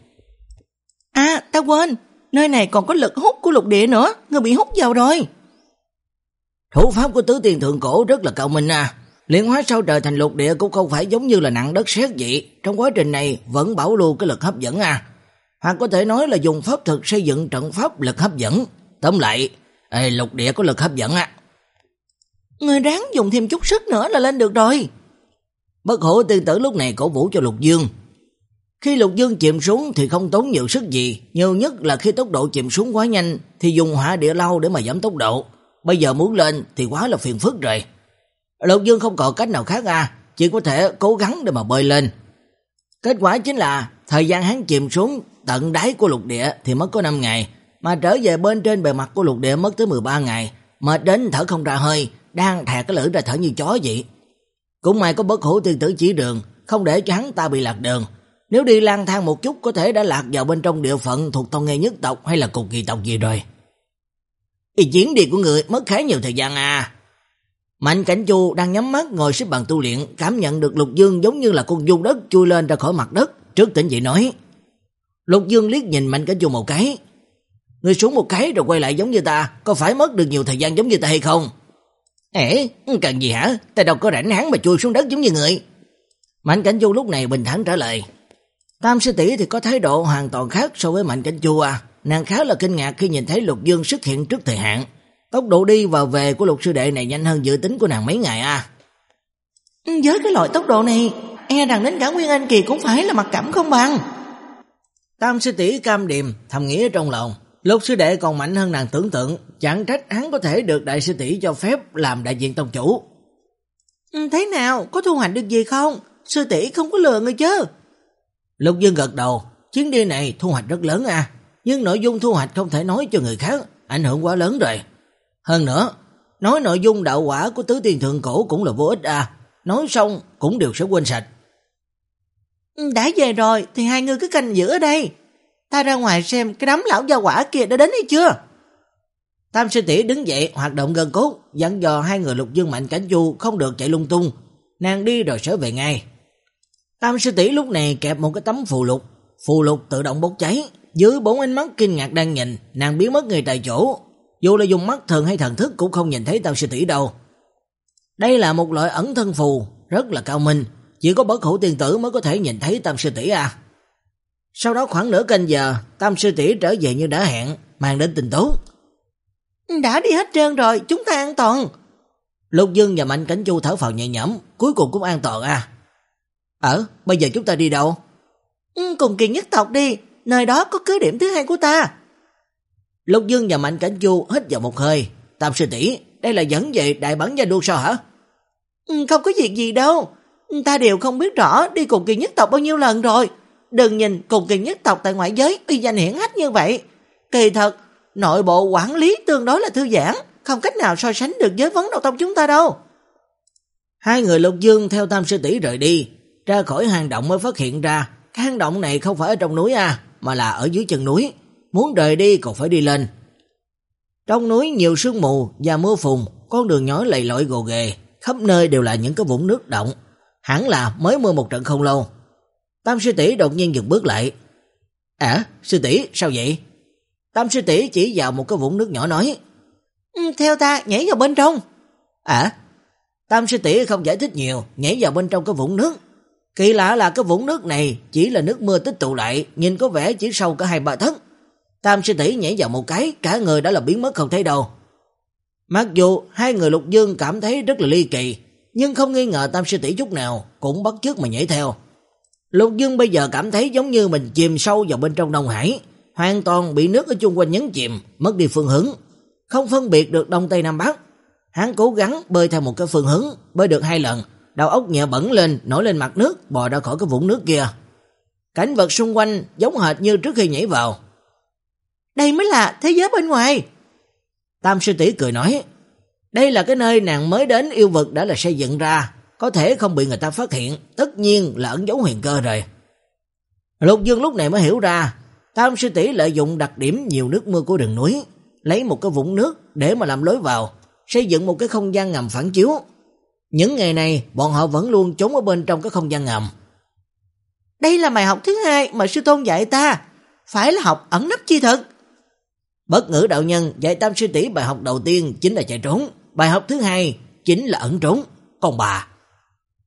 À, ta quên, nơi này còn có lực hút của lục địa nữa, ngươi bị hút vào rồi. Thủ pháp của Tứ Tiên Thượng Cổ rất là cao minh à. Luyện hóa sao trời thành lục địa cũng không phải giống như là nặng đất sét vậy, trong quá trình này vẫn bảo lưu cái lực hấp dẫn à. Hoặc có thể nói là dùng pháp thực xây dựng trận pháp lực hấp dẫn. Tóm lại, ê, lục địa có lực hấp dẫn à. Người ráng dùng thêm chút sức nữa là lên được rồi. Bất Hủ tiên tử lúc này cổ vũ cho Lục Dương. Khi Lục Dương chìm xuống thì không tốn nhiều sức gì, nhiều nhất là khi tốc độ chìm xuống quá nhanh thì dùng hỏa địa lâu để mà giảm tốc độ. Bây giờ muốn lên thì quá là phiền phức rồi. Lục Dương không còn cách nào khác à, chỉ có thể cố gắng để mà bơi lên. Kết quả chính là thời gian hắn chìm xuống tận đáy của lục địa thì mất có năm ngày, mà trở về bên trên bề mặt của lục địa mất tới mười ba ngày, mệt đến thở không ra hơi, đang thẹt cái lưỡi ra thở như chó vậy. Cũng may có Bất Hủ tiên tử chỉ đường, không để cho hắn ta bị lạc đường. Nếu đi lang thang một chút có thể đã lạc vào bên trong địa phận thuộc Tông Nghê nhất tộc hay là Cục Kỳ tộc gì rồi. Ý chuyến đi của người mất khá nhiều thời gian à. Mạnh Cảnh Chu đang nhắm mắt ngồi xếp bằng tu luyện, cảm nhận được Lục Dương giống như là con du đất chui lên ra khỏi mặt đất, trước tỉnh dậy nói. Lục Dương liếc nhìn Mạnh Cảnh Chu một cái. Người xuống một cái rồi quay lại giống như ta, có phải mất được nhiều thời gian giống như ta hay không? Ê, cần gì hả? Ta đâu có rảnh háng mà chui xuống đất giống như người. Mạnh Cảnh Chu lúc này bình thản trả lời. Tam sư tỷ thì có thái độ hoàn toàn khác so với Mạnh Cảnh Chu à. Nàng khá là kinh ngạc khi nhìn thấy Lục Dương xuất hiện trước thời hạn. Tốc độ đi và về của Lục sư đệ này nhanh hơn dự tính của nàng mấy ngày à. Với cái loại tốc độ này, e rằng đến cả Nguyên Anh Kỳ cũng phải là mặc cảm không bằng. Tam sư tỷ cam điềm thầm nghĩ trong lòng. Lục sư đệ còn mạnh hơn nàng tưởng tượng, chẳng trách hắn có thể được đại sư tỷ cho phép làm đại diện tông chủ. Thế nào, có thu hoạch được gì không? Sư tỷ không có lừa người chứ? Lục Dương gật đầu, chuyến đi này thu hoạch rất lớn à, nhưng nội dung thu hoạch không thể nói cho người khác, ảnh hưởng quá lớn rồi. Hơn nữa, nói nội dung đạo quả của Tứ Tiên Thượng Cổ cũng là vô ích à, nói xong cũng đều sẽ quên sạch. Đã về rồi thì hai người cứ canh giữ ở đây. Ta ra ngoài xem cái đám lão gia quả kia đã đến hay chưa. Tam sư tỷ đứng dậy hoạt động gân cốt, dặn dò hai người Lục Dương Mạnh Cảnh Chu không được chạy lung tung, nàng đi rồi sẽ về ngay. Tam sư tỷ lúc này kẹp một cái tấm phù lục, phù lục tự động bốc cháy, dưới bốn ánh mắt kinh ngạc đang nhìn, nàng biến mất ngay tại chỗ, dù là dùng mắt thường hay thần thức cũng không nhìn thấy Tam sư tỷ đâu. Đây là một loại ẩn thân phù rất là cao minh, chỉ có Bất Hủ tiên tử mới có thể nhìn thấy Tam sư tỷ à. Sau đó khoảng nửa canh giờ, Tam sư tỷ trở về như đã hẹn, mang đến tin tốt. Đã đi hết trơn rồi, chúng ta an toàn. Lục Dương và Mạnh Cảnh Chu thở phào nhẹ nhõm, cuối cùng cũng an toàn à. Ờ, bây giờ chúng ta đi đâu? Ừ, cùng Kỳ nhất tộc đi, nơi đó có cứ điểm thứ hai của ta. Lục Dương và Mạnh Cảnh Chu hít vào một hơi. Tam sư tỷ, đây là dẫn về đại bản gia đua sao hả? Ừ, không có việc gì đâu, ta đều không biết rõ đi cùng Kỳ nhất tộc bao nhiêu lần rồi. Đừng nhìn cùng Kỳ nhất tộc tại ngoại giới uy danh hiển hách như vậy. Kỳ thật, nội bộ quản lý tương đối là thư giãn, không cách nào so sánh được với Vấn Độc Tông chúng ta đâu. Hai người Lục Dương theo Tam sư tỷ rời đi, ra khỏi hang động mới phát hiện ra, cái hang động này không phải ở trong núi à, mà là ở dưới chân núi, muốn rời đi còn phải đi lên. Trong núi nhiều sương mù và mưa phùn, con đường nhỏ lầy lội gồ ghề, khắp nơi đều là những cái vũng nước động, hẳn là mới mưa một trận không lâu. Tam sư tỷ đột nhiên dừng bước lại. À, sư tỷ, sao vậy? Tam sư tỷ chỉ vào một cái vũng nước nhỏ nói. Ừ, theo ta, nhảy vào bên trong. À, Tam sư tỷ không giải thích nhiều, nhảy vào bên trong cái vũng nước. Kỳ lạ là cái vũng nước này chỉ là nước mưa tích tụ lại, nhìn có vẻ chỉ sâu cả hai ba thước. Tam sư tỷ nhảy vào một cái, cả người đã là biến mất không thấy đâu. Mặc dù hai người Lục Dương cảm thấy rất là ly kỳ, nhưng không nghi ngờ Tam sư tỷ chút nào, cũng bắt chước mà nhảy theo. Lục Dương bây giờ cảm thấy giống như mình chìm sâu vào bên trong Đông Hải, hoàn toàn bị nước ở chung quanh nhấn chìm, mất đi phương hướng, không phân biệt được Đông Tây Nam Bắc. Hắn cố gắng bơi theo một cái phương hướng, bơi được hai lần, đầu óc nhẹ bẩn lên, nổi lên mặt nước, bò ra khỏi cái vũng nước kia. Cảnh vật xung quanh giống hệt như trước khi nhảy vào. Đây mới là thế giới bên ngoài. Tam sư tỷ cười nói, đây là cái nơi nàng mới đến yêu vực đã là xây dựng ra, có thể không bị người ta phát hiện, tất nhiên là ẩn dấu huyền cơ rồi. Lục Dương lúc này mới hiểu ra, Tam sư tỷ lợi dụng đặc điểm nhiều nước mưa của rừng núi, lấy một cái vũng nước để mà làm lối vào, xây dựng một cái không gian ngầm phản chiếu. Những ngày này, bọn họ vẫn luôn trốn ở bên trong cái không gian ngầm. Đây là bài học thứ hai mà sư tôn dạy ta, phải là học ẩn nấp chi thực. Bất Ngữ đạo nhân dạy Tam sư tỷ bài học đầu tiên chính là chạy trốn, bài học thứ hai chính là ẩn trốn. Còn bà,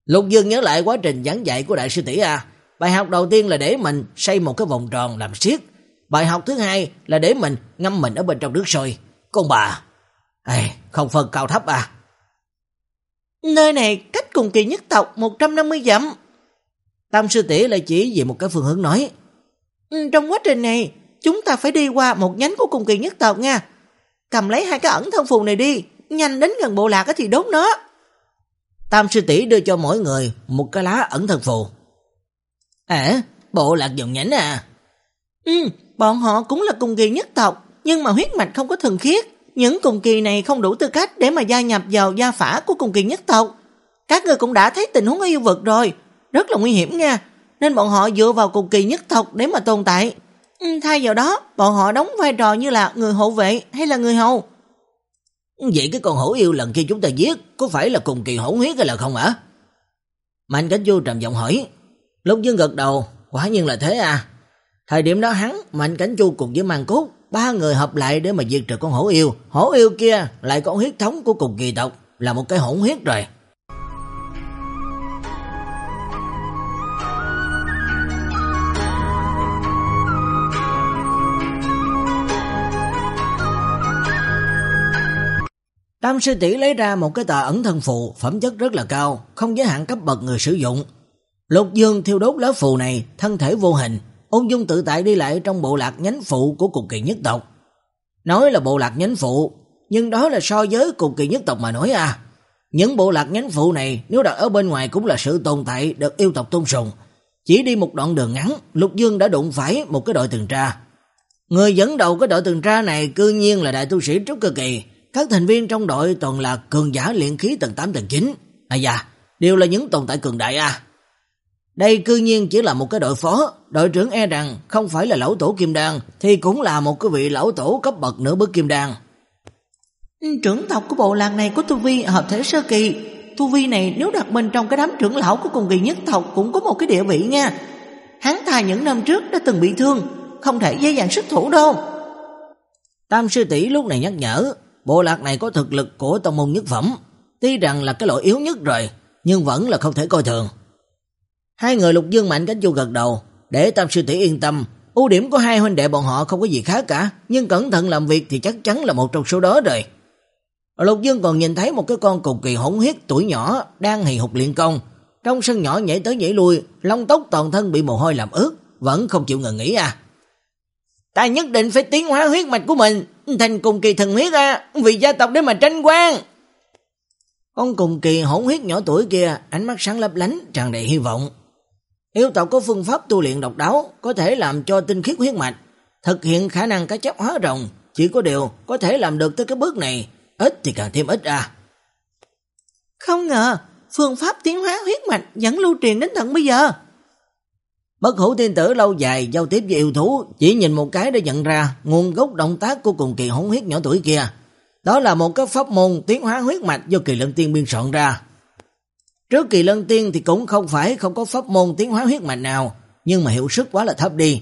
Lục Dương nhớ lại quá trình giảng dạy của đại sư tỷ A. Bài học đầu tiên là để mình xây một cái vòng tròn làm xiết. Bài học thứ hai là để mình ngâm mình ở bên trong nước sôi. Con bà, ê, không phân cao thấp à. Nơi này cách cùng kỳ nhất tộc một trăm năm mươi dặm. Tam sư tỷ lại chỉ về một cái phương hướng nói. Ừ, trong quá trình này, chúng ta phải đi qua một nhánh của cùng kỳ nhất tộc nha. Cầm lấy hai cái ẩn thân phù này đi, nhanh đến gần bộ lạc thì đốt nó. Tam sư tỷ đưa cho mỗi người một cái lá ẩn thân phù. À, bộ lạc dòng nhánh à? Ừ, bọn họ cũng là cùng kỳ nhất tộc, nhưng mà huyết mạch không có thuần khiết. Những cùng kỳ này không đủ tư cách để mà gia nhập vào gia phả của cùng kỳ nhất tộc. Các người cũng đã thấy tình huống ở yêu vực rồi, rất là nguy hiểm nha. Nên bọn họ dựa vào cùng kỳ nhất tộc để mà tồn tại. Ừ, thay vào đó, bọn họ đóng vai trò như là người hộ vệ hay là người hầu. Vậy cái con hổ yêu lần kia chúng ta giết có phải là cùng kỳ hổ huyết hay là không hả? Mạnh Cảnh Chu trầm giọng hỏi. Lục Dương gật đầu, quả nhiên là thế à. Thời điểm đó hắn, Mạnh Cảnh Chu cùng với Mang Cốt, ba người hợp lại để mà diệt trừ con hổ yêu. Hổ yêu kia lại có huyết thống của cùng kỳ tộc, là một cái hỗn huyết rồi. Tam sư tỷ lấy ra một cái tờ ẩn thân phù, phẩm chất rất là cao, không giới hạn cấp bậc người sử dụng. Lục Dương thiêu đốt lá phù này, thân thể vô hình, ung dung tự tại đi lại trong bộ lạc nhánh phụ của cùng kỳ nhất tộc. Nói là bộ lạc nhánh phụ, nhưng đó là so với cùng kỳ nhất tộc mà nói à. Những bộ lạc nhánh phụ này nếu đặt ở bên ngoài cũng là sự tồn tại được yêu tộc tôn sùng. Chỉ đi một đoạn đường ngắn, Lục Dương đã đụng phải một cái đội tuần tra. Người dẫn đầu cái đội tuần tra này cư nhiên là đại tu sĩ trúc cơ kỳ. Các thành viên trong đội toàn là cường giả luyện khí tầng tám tầng chín. À dạ, đều là những tồn tại cường đại à. Đây cư nhiên chỉ là một cái đội phó, đội trưởng e rằng không phải là lão tổ kim đan thì cũng là một cái vị lão tổ cấp bậc nửa bước kim đan. Trưởng tộc của bộ lạc này có tu vi hợp thể sơ kỳ. Tu vi này nếu đặt bên trong cái đám trưởng lão của cùng kỳ nhất tộc cũng có một cái địa vị nha. Hắn ta những năm trước đã từng bị thương, không thể dễ dàng xuất thủ đâu. Tam sư tỷ lúc này nhắc nhở, bộ lạc này có thực lực của tông môn nhất phẩm, tuy rằng là cái loại yếu nhất rồi, nhưng vẫn là không thể coi thường. Hai người Lục Dương Mạnh Cảnh Chu gật đầu, để Tam sư tỷ yên tâm. Ưu điểm của hai huynh đệ bọn họ không có gì khác cả, nhưng cẩn thận làm việc thì chắc chắn là một trong số đó rồi. Lục Dương còn nhìn thấy một cái con cùng kỳ hỗn huyết tuổi nhỏ đang hì hục luyện công, trong sân nhỏ nhảy tới nhảy lui, lông tóc toàn thân bị mồ hôi làm ướt, vẫn không chịu ngừng nghỉ à. Ta nhất định phải tiến hóa huyết mạch của mình thành cùng kỳ thần huyết à, vì gia tộc để mà tranh quan. Con cùng kỳ hỗn huyết nhỏ tuổi kia ánh mắt sáng lấp lánh, tràn đầy hy vọng. Yêu tộc có phương pháp tu luyện độc đáo, có thể làm cho tinh khiết huyết mạch, thực hiện khả năng cá chép hóa rồng, chỉ có điều có thể làm được tới cái bước này, ít thì càng thêm ít à. Không ngờ, phương pháp tiến hóa huyết mạch vẫn lưu truyền đến tận bây giờ. Bất Hủ tiên tử lâu dài giao tiếp với yêu thú, chỉ nhìn một cái để nhận ra nguồn gốc động tác của cùng kỳ hỗn huyết nhỏ tuổi kia. Đó là một cái pháp môn tiến hóa huyết mạch do Kỳ Lân Tiên biên soạn ra. Trước Kỳ Lân Tiên thì cũng không phải không có pháp môn tiến hóa huyết mạch nào, nhưng mà hiệu suất quá là thấp đi.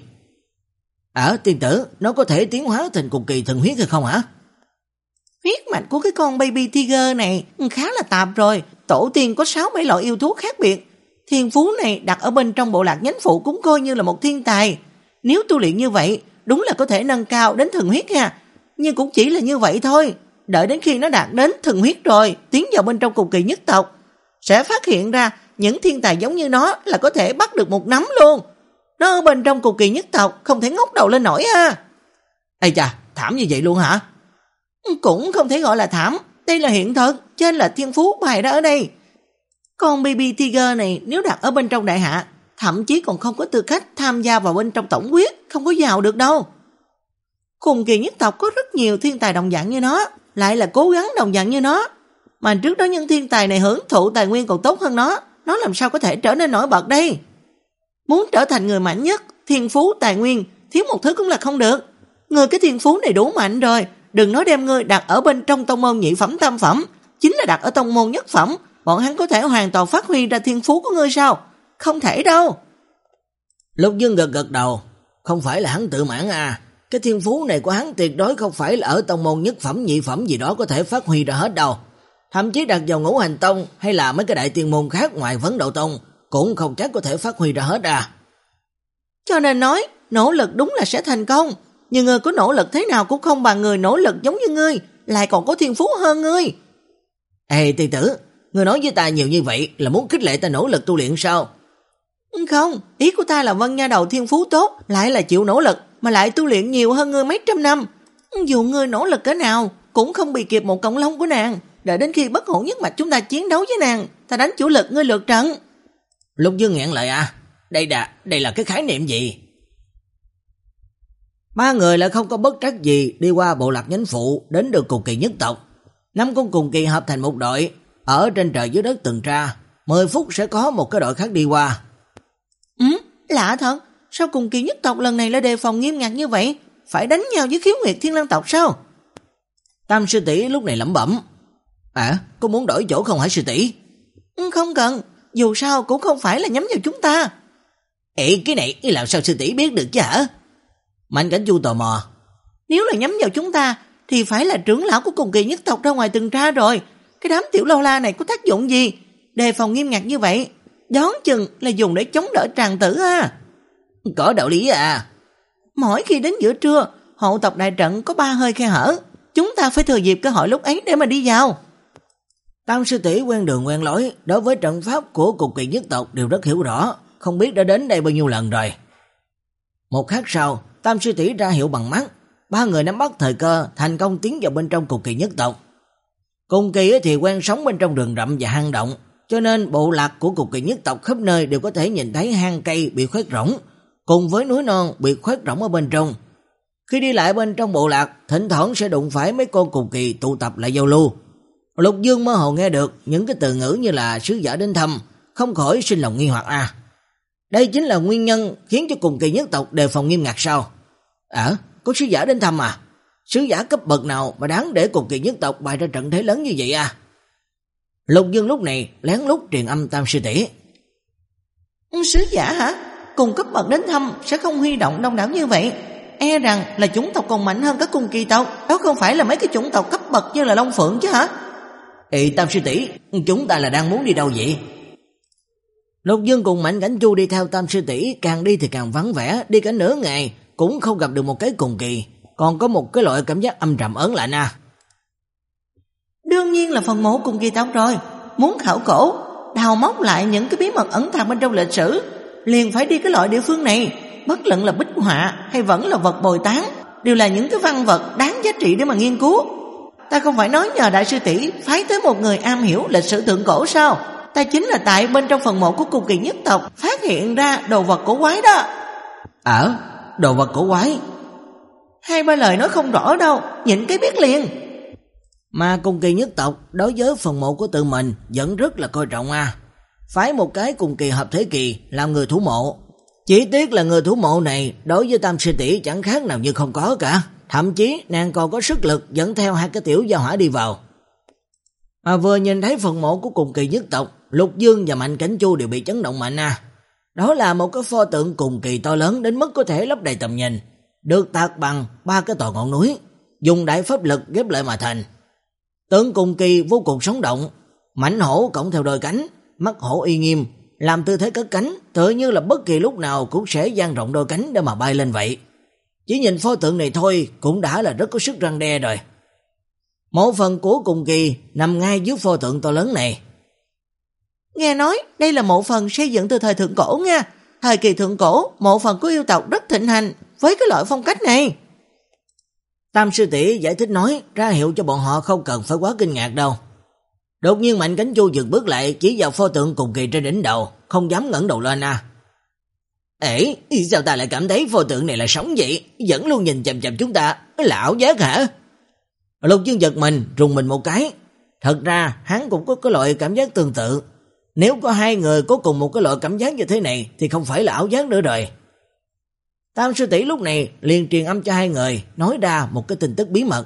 Ở tiên tử, nó có thể tiến hóa thành cùng kỳ thần huyết hay không hả? Huyết mạch của cái con baby tiger này khá là tạp rồi, tổ tiên có sáu bảy loại yêu thú khác biệt. Thiên phú này đặt ở bên trong bộ lạc nhánh phụ cũng coi như là một thiên tài. Nếu tu luyện như vậy, đúng là có thể nâng cao đến thần huyết nha. Nhưng cũng chỉ là như vậy thôi. Đợi đến khi nó đạt đến thần huyết rồi, tiến vào bên trong cùng kỳ nhất tộc, sẽ phát hiện ra những thiên tài giống như nó là có thể bắt được một nắm luôn. Nó ở bên trong cùng kỳ nhất tộc không thể ngóc đầu lên nổi ha. Ây chà, thảm như vậy luôn hả? Cũng không thể gọi là thảm, đây là hiện thực, trên là thiên phú bày ra ở đây. Con baby tiger này nếu đặt ở bên trong đại hạ, thậm chí còn không có tư cách tham gia vào bên trong tổng quyết, không có vào được đâu. Cùng kỳ nhất tộc có rất nhiều thiên tài đồng dạng như nó, lại là cố gắng đồng dạng như nó. Mà trước đó những thiên tài này hưởng thụ tài nguyên còn tốt hơn nó, nó làm sao có thể trở nên nổi bật đây? Muốn trở thành người mạnh nhất, thiên phú, tài nguyên, thiếu một thứ cũng là không được. Người cái thiên phú này đủ mạnh rồi, đừng nói đem ngươi đặt ở bên trong tông môn nhị phẩm tam phẩm, chính là đặt ở tông môn nhất phẩm, bọn hắn có thể hoàn toàn phát huy ra thiên phú của ngươi sao? Không thể đâu. Lục Dương gật gật đầu, không phải là hắn tự mãn à, cái thiên phú này của hắn tuyệt đối không phải là ở tông môn nhất phẩm nhị phẩm gì đó có thể phát huy ra hết đâu. Thậm chí đặt vào Ngũ Hành Tông hay là mấy cái đại tiên môn khác ngoài Vấn Đạo Tông cũng không chắc có thể phát huy ra hết à. Cho nên nói, nỗ lực đúng là sẽ thành công, nhưng người có nỗ lực thế nào cũng không bằng người nỗ lực giống như ngươi, lại còn có thiên phú hơn ngươi. Ê tỷ tử, ngươi nói với ta nhiều như vậy là muốn khích lệ ta nỗ lực tu luyện sao? Không, ý của ta là Vân Nha Đầu thiên phú tốt, lại là chịu nỗ lực, mà lại tu luyện nhiều hơn ngươi mấy trăm năm. Dù ngươi nỗ lực cỡ nào, cũng không bị kịp một cộng long của nàng. Đợi đến khi bất hủ nhất mạch chúng ta chiến đấu với nàng, ta đánh chủ lực ngươi lượt trận. Lục Dương nghẹn lại à? Đây là, đây là cái khái niệm gì? Ba người lại không có bất trắc gì đi qua bộ lạc nhánh phụ đến được cùng kỳ nhất tộc. Năm con cùng kỳ hợp thành một đội, ở trên trời dưới đất tuần tra, mười phút sẽ có một cái đội khác đi qua. Ừ, lạ thật, sao cùng kỳ nhất tộc lần này lại đề phòng nghiêm ngặt như vậy? Phải đánh nhau với Khiếu Nguyệt Thiên Lang tộc sao? Tam sư tỷ lúc này lẩm bẩm. À, có muốn đổi chỗ không hả sư tỷ? Ừ, không cần, dù sao cũng không phải là nhắm vào chúng ta. Ê, cái này làm sao sư tỷ biết được chứ hả? Mạnh Cảnh Chu tò mò. Nếu là nhắm vào chúng ta thì phải là trưởng lão của cùng kỳ nhất tộc ra ngoài tuần tra rồi. Cái đám tiểu lâu la này có tác dụng gì? Đề phòng nghiêm ngặt như vậy, đoán chừng là dùng để chống đỡ tràng tử à? Có đạo lý à? Mỗi khi đến giữa trưa, hộ tộc đại trận có ba hơi khe hở, chúng ta phải thừa dịp cơ hội lúc ấy để mà đi vào. Tam sư tỷ quen đường quen lối, đối với trận pháp của cùng kỳ nhất tộc đều rất hiểu rõ, không biết đã đến đây bao nhiêu lần rồi. Một khắc sau, Tam sư tỷ ra hiệu bằng mắt, ba người nắm bắt thời cơ thành công tiến vào bên trong cùng kỳ nhất tộc. Cùng kỳ thì quen sống bên trong rừng rậm và hang động, cho nên bộ lạc của cùng kỳ nhất tộc khắp nơi đều có thể nhìn thấy hang cây bị khoét rỗng, cùng với núi non bị khoét rỗng ở bên trong. Khi đi lại bên trong bộ lạc, thỉnh thoảng sẽ đụng phải mấy con cùng kỳ tụ tập lại giao lưu. Lục Dương mơ hồ nghe được những cái từ ngữ như là sứ giả đến thăm, không khỏi sinh lòng nghi hoặc à. Đây chính là nguyên nhân khiến cho cùng kỳ nhất tộc đề phòng nghiêm ngặt sao? Ờ, có sứ giả đến thăm à? Sứ giả cấp bậc nào mà đáng để cùng kỳ nhất tộc bày ra trận thế lớn như vậy à? Lục Dương lúc này lén lút truyền âm Tam sư tỷ. Sứ giả hả? Cùng cấp bậc đến thăm sẽ không huy động đông đảo như vậy. E rằng là chủng tộc còn mạnh hơn các cùng kỳ tộc, đó không phải là mấy cái chủng tộc cấp bậc như là Long Phượng chứ hả? Ê Tam sư tỷ, chúng ta là đang muốn đi đâu vậy? Lục Dương cùng Mạnh Cảnh Chu đi theo Tam sư tỷ, càng đi thì càng vắng vẻ, đi cả nửa ngày cũng không gặp được một cái cùng kỳ, còn có một cái loại cảm giác âm trầm ớn lạnh à. Đương nhiên là phần mộ cùng kỳ tộc rồi, muốn khảo cổ, đào móc lại những cái bí mật ẩn tàng bên trong lịch sử, liền phải đi cái loại địa phương này. Bất luận là bích họa hay vẫn là vật bồi tán, đều là những cái văn vật đáng giá trị để mà nghiên cứu. Ta không phải nói nhờ đại sư tỷ phái tới một người am hiểu lịch sử thượng cổ sao? Ta chính là tại bên trong phần mộ của cùng kỳ nhất tộc phát hiện ra đồ vật cổ quái đó. Ờ, đồ vật cổ quái? Hai ba lời nói không rõ đâu, nhìn cái biết liền. Mà cùng kỳ nhất tộc đối với phần mộ của tự mình vẫn rất là coi trọng à. Phái một cái cùng kỳ hợp thế kỳ làm người thủ mộ. Chỉ tiếc là người thủ mộ này đối với Tam sư tỷ chẳng khác nào như không có cả. Thậm chí nàng còn có sức lực dẫn theo hai cái tiểu gia hỏa đi vào. Mà vừa nhìn thấy phần mộ của cùng kỳ nhất tộc, Lục Dương và Mạnh Cảnh Chu đều bị chấn động mạnh à. Đó là một cái pho tượng cùng kỳ to lớn đến mức có thể lấp đầy tầm nhìn, được tạc bằng ba cái tòa ngọn núi, dùng đại pháp lực ghép lại mà thành. Tượng cùng kỳ vô cùng sống động, mãnh hổ cộng theo đôi cánh, mắt hổ uy nghiêm, làm tư thế cất cánh, tựa như là bất kỳ lúc nào cũng sẽ dang rộng đôi cánh để mà bay lên vậy. Chỉ nhìn pho tượng này thôi cũng đã là rất có sức răng đe rồi. Một phần của cùng kỳ nằm ngay dưới pho tượng to lớn này. Nghe nói đây là mộ phần xây dựng từ thời thượng cổ nha. Thời kỳ thượng cổ, mộ phần của yêu tộc rất thịnh hành với cái loại phong cách này. Tam sư tỷ giải thích nói, ra hiệu cho bọn họ không cần phải quá kinh ngạc đâu. Đột nhiên Mạnh Cảnh Chu dừng bước lại, chỉ vào pho tượng cùng kỳ trên đỉnh đầu, không dám ngẩng đầu lên à. Ê, sao ta lại cảm thấy pho tượng này là sống vậy? Vẫn luôn nhìn chằm chằm chúng ta, là ảo giác hả? Lục Dương giật mình, rùng mình một cái. Thật ra hắn cũng có cái loại cảm giác tương tự. Nếu có hai người có cùng một cái loại cảm giác như thế này thì không phải là ảo giác nữa rồi. Tam sư tỷ lúc này liền truyền âm cho hai người, nói ra một cái tin tức bí mật.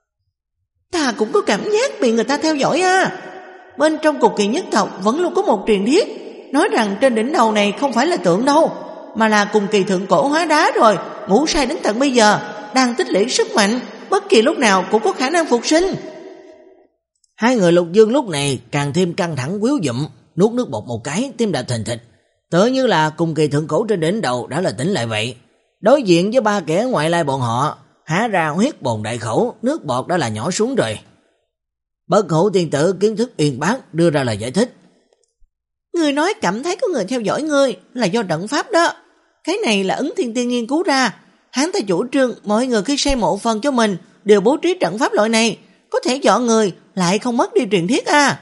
Ta cũng có cảm giác bị người ta theo dõi à. Bên trong cùng kỳ nhất tộc vẫn luôn có một truyền thuyết, nói rằng trên đỉnh đầu này không phải là tượng đâu, mà là cùng kỳ thượng cổ hóa đá rồi, ngủ say đến tận bây giờ, đang tích lũy sức mạnh, bất kỳ lúc nào cũng có khả năng phục sinh. Hai người Lục Dương lúc này càng thêm căng thẳng quýu dụm, nuốt nước bọt một cái, tim đập thình thịch, tựa như là cùng kỳ thượng cổ trên đỉnh đầu đã là tỉnh lại vậy. Đối diện với ba kẻ ngoại lai bọn họ, há ra huyết bồn đại khẩu, nước bọt đã là nhỏ xuống rồi. Bất Hủ tiên tử kiến thức uyên bác đưa ra lời giải thích. Ngươi nói cảm thấy có người theo dõi ngươi là do trận pháp đó. Cái này là Ứng Thiên Tiên nghiên cứu ra. Hắn ta chủ trương mọi người khi xây mộ phần cho mình đều bố trí trận pháp loại này, có thể dọn người lại không mất đi truyền thuyết à.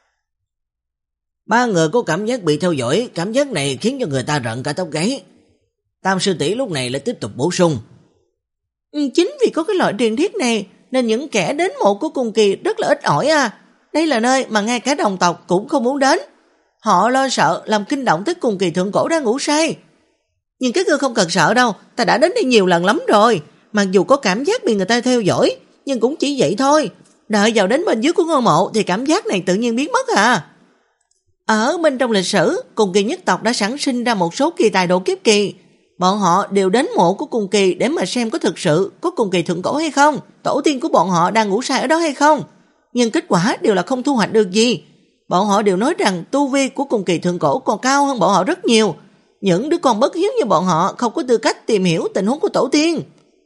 Ba người có cảm giác bị theo dõi, cảm giác này khiến cho người ta rợn cả tóc gáy. Tam sư tỷ lúc này lại tiếp tục bổ sung. Ừ, chính vì có cái loại truyền thuyết này nên những kẻ đến mộ của Cung Kỳ rất là ít ỏi à. Đây là nơi mà ngay cả đồng tộc cũng không muốn đến. Họ lo sợ làm kinh động tới Cung Kỳ thượng cổ đang ngủ say. Nhưng các ngươi không cần sợ đâu, ta đã đến đây nhiều lần lắm rồi. Mặc dù có cảm giác bị người ta theo dõi, nhưng cũng chỉ vậy thôi. Đợi vào đến bên dưới của ngôi mộ thì cảm giác này tự nhiên biến mất à. Ở bên trong lịch sử, Cung Kỳ nhất tộc đã sản sinh ra một số kỳ tài độ kiếp kỳ. Bọn họ đều đến mộ của Cung Kỳ để mà xem có thực sự có Cung Kỳ thượng cổ hay không, tổ tiên của bọn họ đang ngủ say ở đó hay không. Nhưng kết quả đều là không thu hoạch được gì. Bọn họ đều nói rằng tu vi của Cung Kỳ thượng cổ còn cao hơn bọn họ rất nhiều. Những đứa con bất hiếu như bọn họ không có tư cách tìm hiểu tình huống của tổ tiên.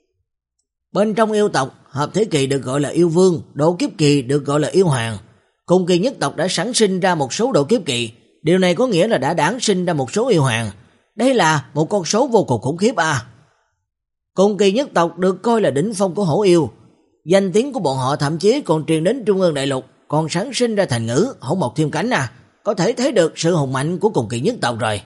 Bên trong yêu tộc, hợp thế kỳ được gọi là yêu vương, độ kiếp kỳ được gọi là yêu hoàng. Cung Kỳ nhất tộc đã sản sinh ra một số độ kiếp kỳ, điều này có nghĩa là đã đản sinh ra một số yêu hoàng. Đây là một con số vô cùng khủng khiếp à. Cung Kỳ nhất tộc được coi là đỉnh phong của hổ yêu. Danh tiếng của bọn họ thậm chí còn truyền đến Trung ương đại lục, còn sản sinh ra thành ngữ hổ mọc thêm cánh à. Có thể thấy được sự hùng mạnh của Cung Kỳ nhất tộc rồi.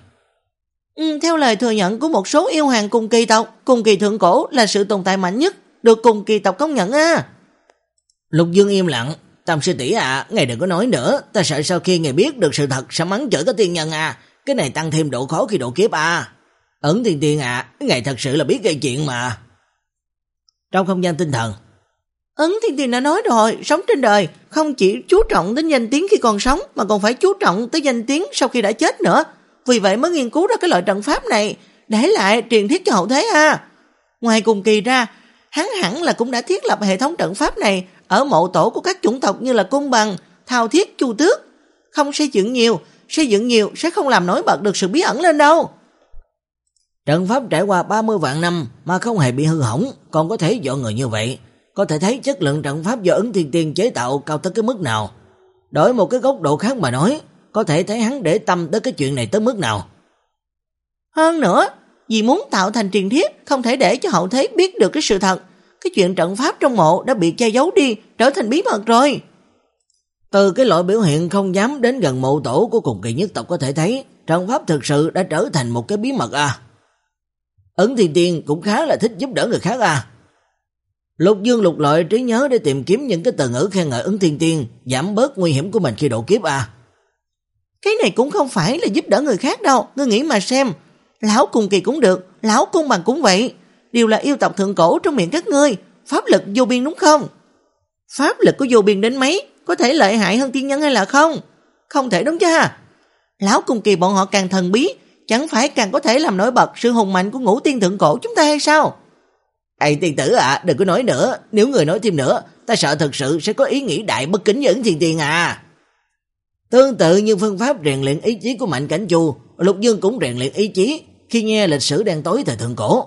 Ừ, theo lời thừa nhận của một số yêu hoàng Cung Kỳ tộc, Cung Kỳ thượng cổ là sự tồn tại mạnh nhất, được Cung Kỳ tộc công nhận à. Lục Dương im lặng. Tam sư tỷ à, ngài đừng có nói nữa, ta sợ sau khi ngài biết được sự thật sẽ mắng chửi các tiên nhân à, cái này tăng thêm độ khó khi độ kiếp à. Ẩn Thiên Tiên à, ngài thật sự là biết gây chuyện mà. Trong không gian tinh thần, Ấn Thiên Tiên đã nói rồi, sống trên đời không chỉ chú trọng đến danh tiếng khi còn sống mà còn phải chú trọng tới danh tiếng sau khi đã chết nữa. Vì vậy mới nghiên cứu ra cái loại trận pháp này, để lại truyền thuyết cho hậu thế à. Ngoài Cung Kỳ ra, hắn hẳn là cũng đã thiết lập hệ thống trận pháp này ở mộ tổ của các chủng tộc như là Cung Bằng, Thao Thiết, Chu Tước. Không xây dựng nhiều, xây dựng nhiều sẽ không làm nổi bật được sự bí ẩn lên đâu. Trận pháp trải qua ba mươi vạn năm mà không hề bị hư hỏng, còn có thể dọn người như vậy, có thể thấy chất lượng trận pháp do Ấn Thiên Tiên chế tạo cao tới cái mức nào. Đổi một cái góc độ khác mà nói, có thể thấy hắn để tâm tới cái chuyện này tới mức nào. Hơn nữa, vì muốn tạo thành truyền thuyết, không thể để cho hậu thế biết được cái sự thật. Cái chuyện trận pháp trong mộ đã bị che giấu đi, trở thành bí mật rồi. Từ cái loại biểu hiện không dám đến gần mộ tổ của Cung Kỳ nhất tộc có thể thấy, trận pháp thực sự đã trở thành một cái bí mật à. Ấn Thiên Tiên cũng khá là thích giúp đỡ người khác à. Lục Dương lục lọi trí nhớ để tìm kiếm những cái từ ngữ khen ngợi Ấn Thiên Tiên, giảm bớt nguy hiểm của mình khi độ kiếp à. Cái này cũng không phải là giúp đỡ người khác đâu, ngươi nghĩ mà xem. Lão Cung Kỳ cũng được, lão Cung Bằng cũng vậy, đều là yêu tộc thượng cổ trong miệng các ngươi, pháp lực vô biên đúng không? Pháp lực của vô biên đến mấy, có thể lợi hại hơn tiên nhân hay là không? Không thể đúng chứ ha. Lão Cung Kỳ bọn họ càng thần bí, chẳng phải càng có thể làm nổi bật sự hùng mạnh của ngũ tiên thượng cổ chúng ta hay sao? Ê tiên tử à, đừng có nói nữa, nếu người nói thêm nữa, ta sợ thật sự sẽ có ý nghĩ đại bất kính với Ấn Thiên Tiên à. Tương tự như phương pháp rèn luyện ý chí của Mạnh Cảnh Chu, Lục Dương cũng rèn luyện ý chí khi nghe lịch sử đen tối thời thượng cổ.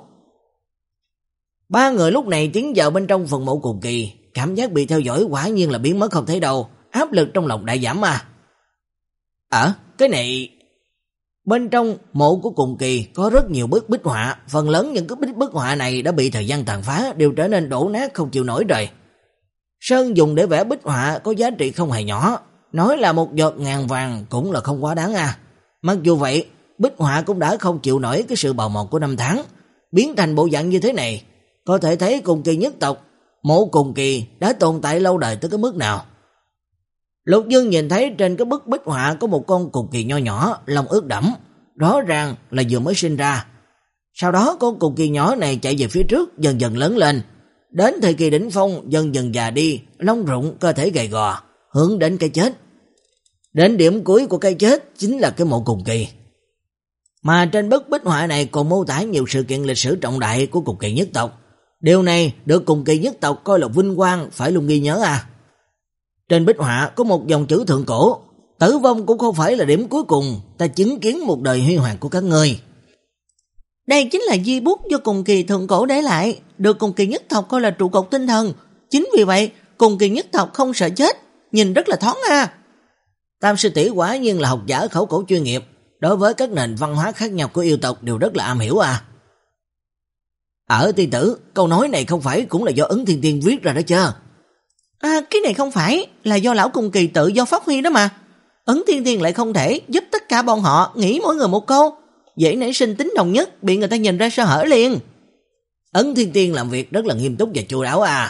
Ba người lúc này tiến vào bên trong phần mộ Cung Kỳ, cảm giác bị theo dõi quả nhiên là biến mất không thấy đâu, áp lực trong lòng đại giảm mà. Ở, cái này... Bên trong mộ của Cung Kỳ có rất nhiều bức bích họa, phần lớn những cái bích bức họa này đã bị thời gian tàn phá, đều trở nên đổ nát không chịu nổi rồi. Sơn dùng để vẽ bích họa có giá trị không hề nhỏ, nói là một giọt ngàn vàng cũng là không quá đáng à. Mặc dù vậy, bích họa cũng đã không chịu nổi cái sự bào mòn của năm tháng, biến thành bộ dạng như thế này, có thể thấy Cung Kỳ nhất tộc, mộ Cung Kỳ đã tồn tại lâu đời tới cái mức nào. Lục Dương nhìn thấy trên cái bức bích họa có một con Cung Kỳ nho nhỏ, lông ướt đẫm, rõ ràng là vừa mới sinh ra. Sau đó con Cung Kỳ nhỏ này chạy về phía trước, dần dần lớn lên, đến thời kỳ đỉnh phong dần dần già đi, lông rụng, cơ thể gầy gò, hướng đến cái chết. Đến điểm cuối của cái chết chính là cái mộ Cung Kỳ. Mà trên bức bích họa này còn mô tả nhiều sự kiện lịch sử trọng đại của Cung Kỳ nhất tộc. Điều này được Cung Kỳ nhất tộc coi là vinh quang, phải luôn ghi nhớ à. Trên bích họa có một dòng chữ thượng cổ, tử vong cũng không phải là điểm cuối cùng, ta chứng kiến một đời huy hoàng của các ngươi. Đây chính là di bút do Cùng Kỳ thượng cổ để lại, được Cùng Kỳ nhất tộc coi là trụ cột tinh thần. Chính vì vậy, Cùng Kỳ nhất tộc không sợ chết, nhìn rất là thoáng à. Tam sư tỷ quả nhiên là học giả khẩu cổ chuyên nghiệp, đối với các nền văn hóa khác nhau của yêu tộc đều rất là am hiểu à. Ở tiên tử, câu nói này không phải cũng là do Ấn Thiên Tiên viết ra đó chứ? À, cái này không phải, là do lão Cùng Kỳ tự do phát huy đó mà. Ấn Thiên Tiên lại không thể giúp tất cả bọn họ nghĩ mỗi người một câu, dễ nảy sinh tính đồng nhất, bị người ta nhìn ra sơ hở liền. Ấn Thiên Tiên làm việc rất là nghiêm túc và chu đáo à.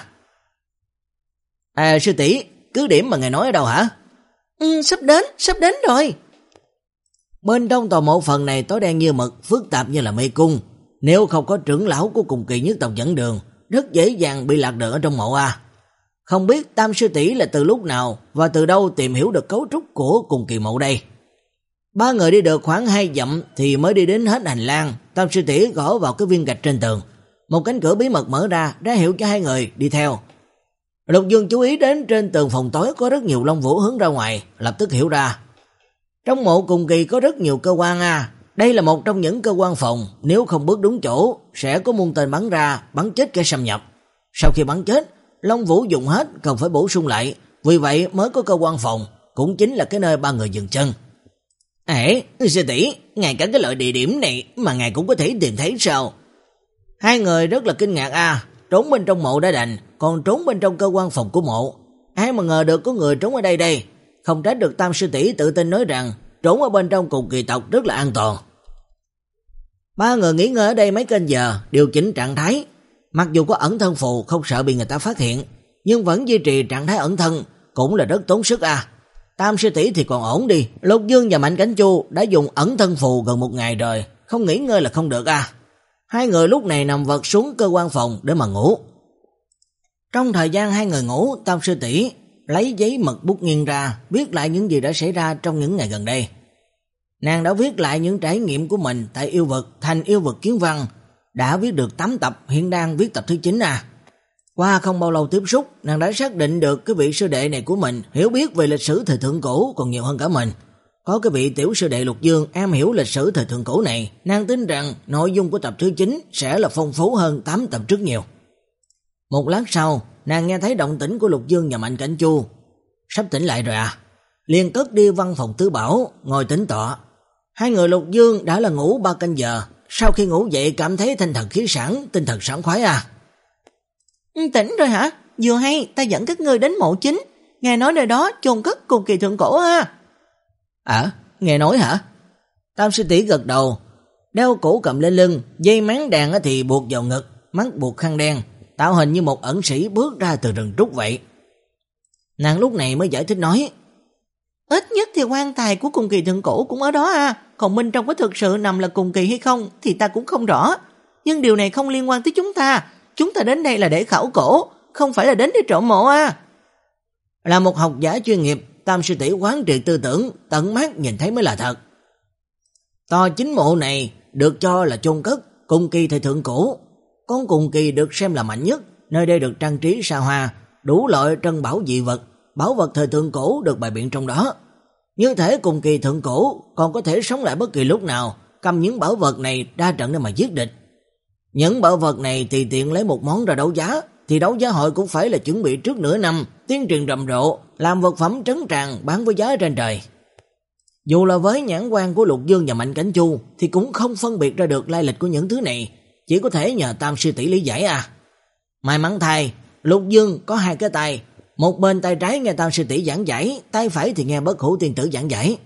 À sư tỷ, cứ điểm mà ngài nói ở đâu hả? Ừ, sắp đến, sắp đến rồi. Bên trong tòa mộ phần này tối đen như mực, phức tạp như là mê cung. Nếu không có trưởng lão của Cùng Kỳ nhất tộc dẫn đường, rất dễ dàng bị lạc đường ở trong mộ à. Không biết Tam sư tỷ là từ lúc nào và từ đâu tìm hiểu được cấu trúc của Cùng Kỳ mộ đây. Ba người đi được khoảng hai dặm thì mới đi đến hết hành lang. Tam sư tỷ gõ vào cái viên gạch trên tường, một cánh cửa bí mật mở ra, ra hiệu cho hai người đi theo. Lục Dương chú ý đến trên tường phòng tối có rất nhiều lông vũ hướng ra ngoài, lập tức hiểu ra. Trong mộ Cùng Kỳ có rất nhiều cơ quan à. Đây là một trong những cơ quan phòng, nếu không bước đúng chỗ sẽ có muôn tên bắn ra, bắn chết kẻ xâm nhập. Sau khi bắn chết, lông vũ dùng hết cần phải bổ sung lại, vì vậy mới có cơ quan phòng, cũng chính là cái nơi ba người dừng chân. Ê, sư tỷ, ngay cả cái loại địa điểm này mà ngài cũng có thể tìm thấy sao? Hai người rất là kinh ngạc à, trốn bên trong mộ đã đành, còn trốn bên trong cơ quan phòng của mộ. Ai mà ngờ được có người trốn ở đây đây, không trách được Tam sư tỷ tự tin nói rằng trốn ở bên trong Cùng Kỳ tộc rất là an toàn. Ba người nghỉ ngơi ở đây mấy canh giờ, điều chỉnh trạng thái. Mặc dù có ẩn thân phù không sợ bị người ta phát hiện, nhưng vẫn duy trì trạng thái ẩn thân cũng là rất tốn sức à. Tam sư tỷ thì còn ổn đi, Lục Dương và Mạnh Cảnh Chu đã dùng ẩn thân phù gần một ngày rồi, không nghỉ ngơi là không được à. Hai người lúc này nằm vật xuống cơ quan phòng để mà ngủ. Trong thời gian hai người ngủ, Tam sư tỷ lấy giấy mực bút nghiêng ra, viết lại những gì đã xảy ra trong những ngày gần đây. Nàng đã viết lại những trải nghiệm của mình tại yêu vực thành yêu vực kiến văn, đã viết được tám tập, hiện đang viết tập thứ chín à. Qua không bao lâu tiếp xúc, nàng đã xác định được cái vị sư đệ này của mình hiểu biết về lịch sử thời thượng cổ còn nhiều hơn cả mình. Có cái vị tiểu sư đệ Lục Dương am hiểu lịch sử thời thượng cổ này, nàng tin rằng nội dung của tập thứ chín sẽ là phong phú hơn tám tập trước nhiều. Một lát sau, nàng nghe thấy động tĩnh của Lục Dương và Mạnh Cảnh Chu. Sắp tỉnh lại rồi à? Liền cất đi văn phòng tứ bảo, ngồi tính tọa. Hai người Lục Dương đã là ngủ ba canh giờ, sau khi ngủ dậy cảm thấy tinh thần khí sảng, tinh thần sảng khoái à. Tỉnh rồi hả? Vừa hay ta dẫn các ngươi đến mộ chính, nghe nói nơi đó chôn cất Cùng Kỳ thượng cổ à. À, nghe nói hả? Tam sư tỷ gật đầu, đeo cổ cầm lên lưng, dây máng đàn thì buộc vào ngực, mắt buộc khăn đen, tạo hình như một ẩn sĩ bước ra từ rừng trúc vậy. Nàng lúc này mới giải thích nói, ít nhất thì quan tài của Cùng Kỳ thượng cổ cũng ở đó à, còn bên trong có thực sự nằm là Cùng Kỳ hay không thì ta cũng không rõ, nhưng điều này không liên quan tới chúng ta, chúng ta đến đây là để khảo cổ, không phải là đến để trộm mộ à. Là một học giả chuyên nghiệp, Tam sư tỷ quán triệt tư tưởng, tận mắt nhìn thấy mới là thật. Tòa chính mộ này được cho là chôn cất Cùng Kỳ thời thượng cổ, con Cùng Kỳ được xem là mạnh nhất, nơi đây được trang trí xa hoa, đủ loại trân bảo dị vật, bảo vật thời thượng cổ được bày biện trong đó. Như thể Cùng Kỳ thượng cổ còn có thể sống lại bất kỳ lúc nào, cầm những bảo vật này ra trận để mà giết địch. Những bảo vật này tùy tiện lấy một món ra đấu giá, thì đấu giá hội cũng phải là chuẩn bị trước nửa năm, tuyên truyền rầm rộ, làm vật phẩm trấn tràn bán với giá trên trời. Dù là với nhãn quan của Lục Dương và Mạnh Cảnh Chu thì cũng không phân biệt ra được lai lịch của những thứ này, chỉ có thể nhờ Tam sư tỷ lý giải à. May mắn thay, Lục Dương có hai cái tay, một bên tay trái nghe Tam sư tỷ giảng giải, tay phải thì nghe Bất Hủ tiên tử giảng giải.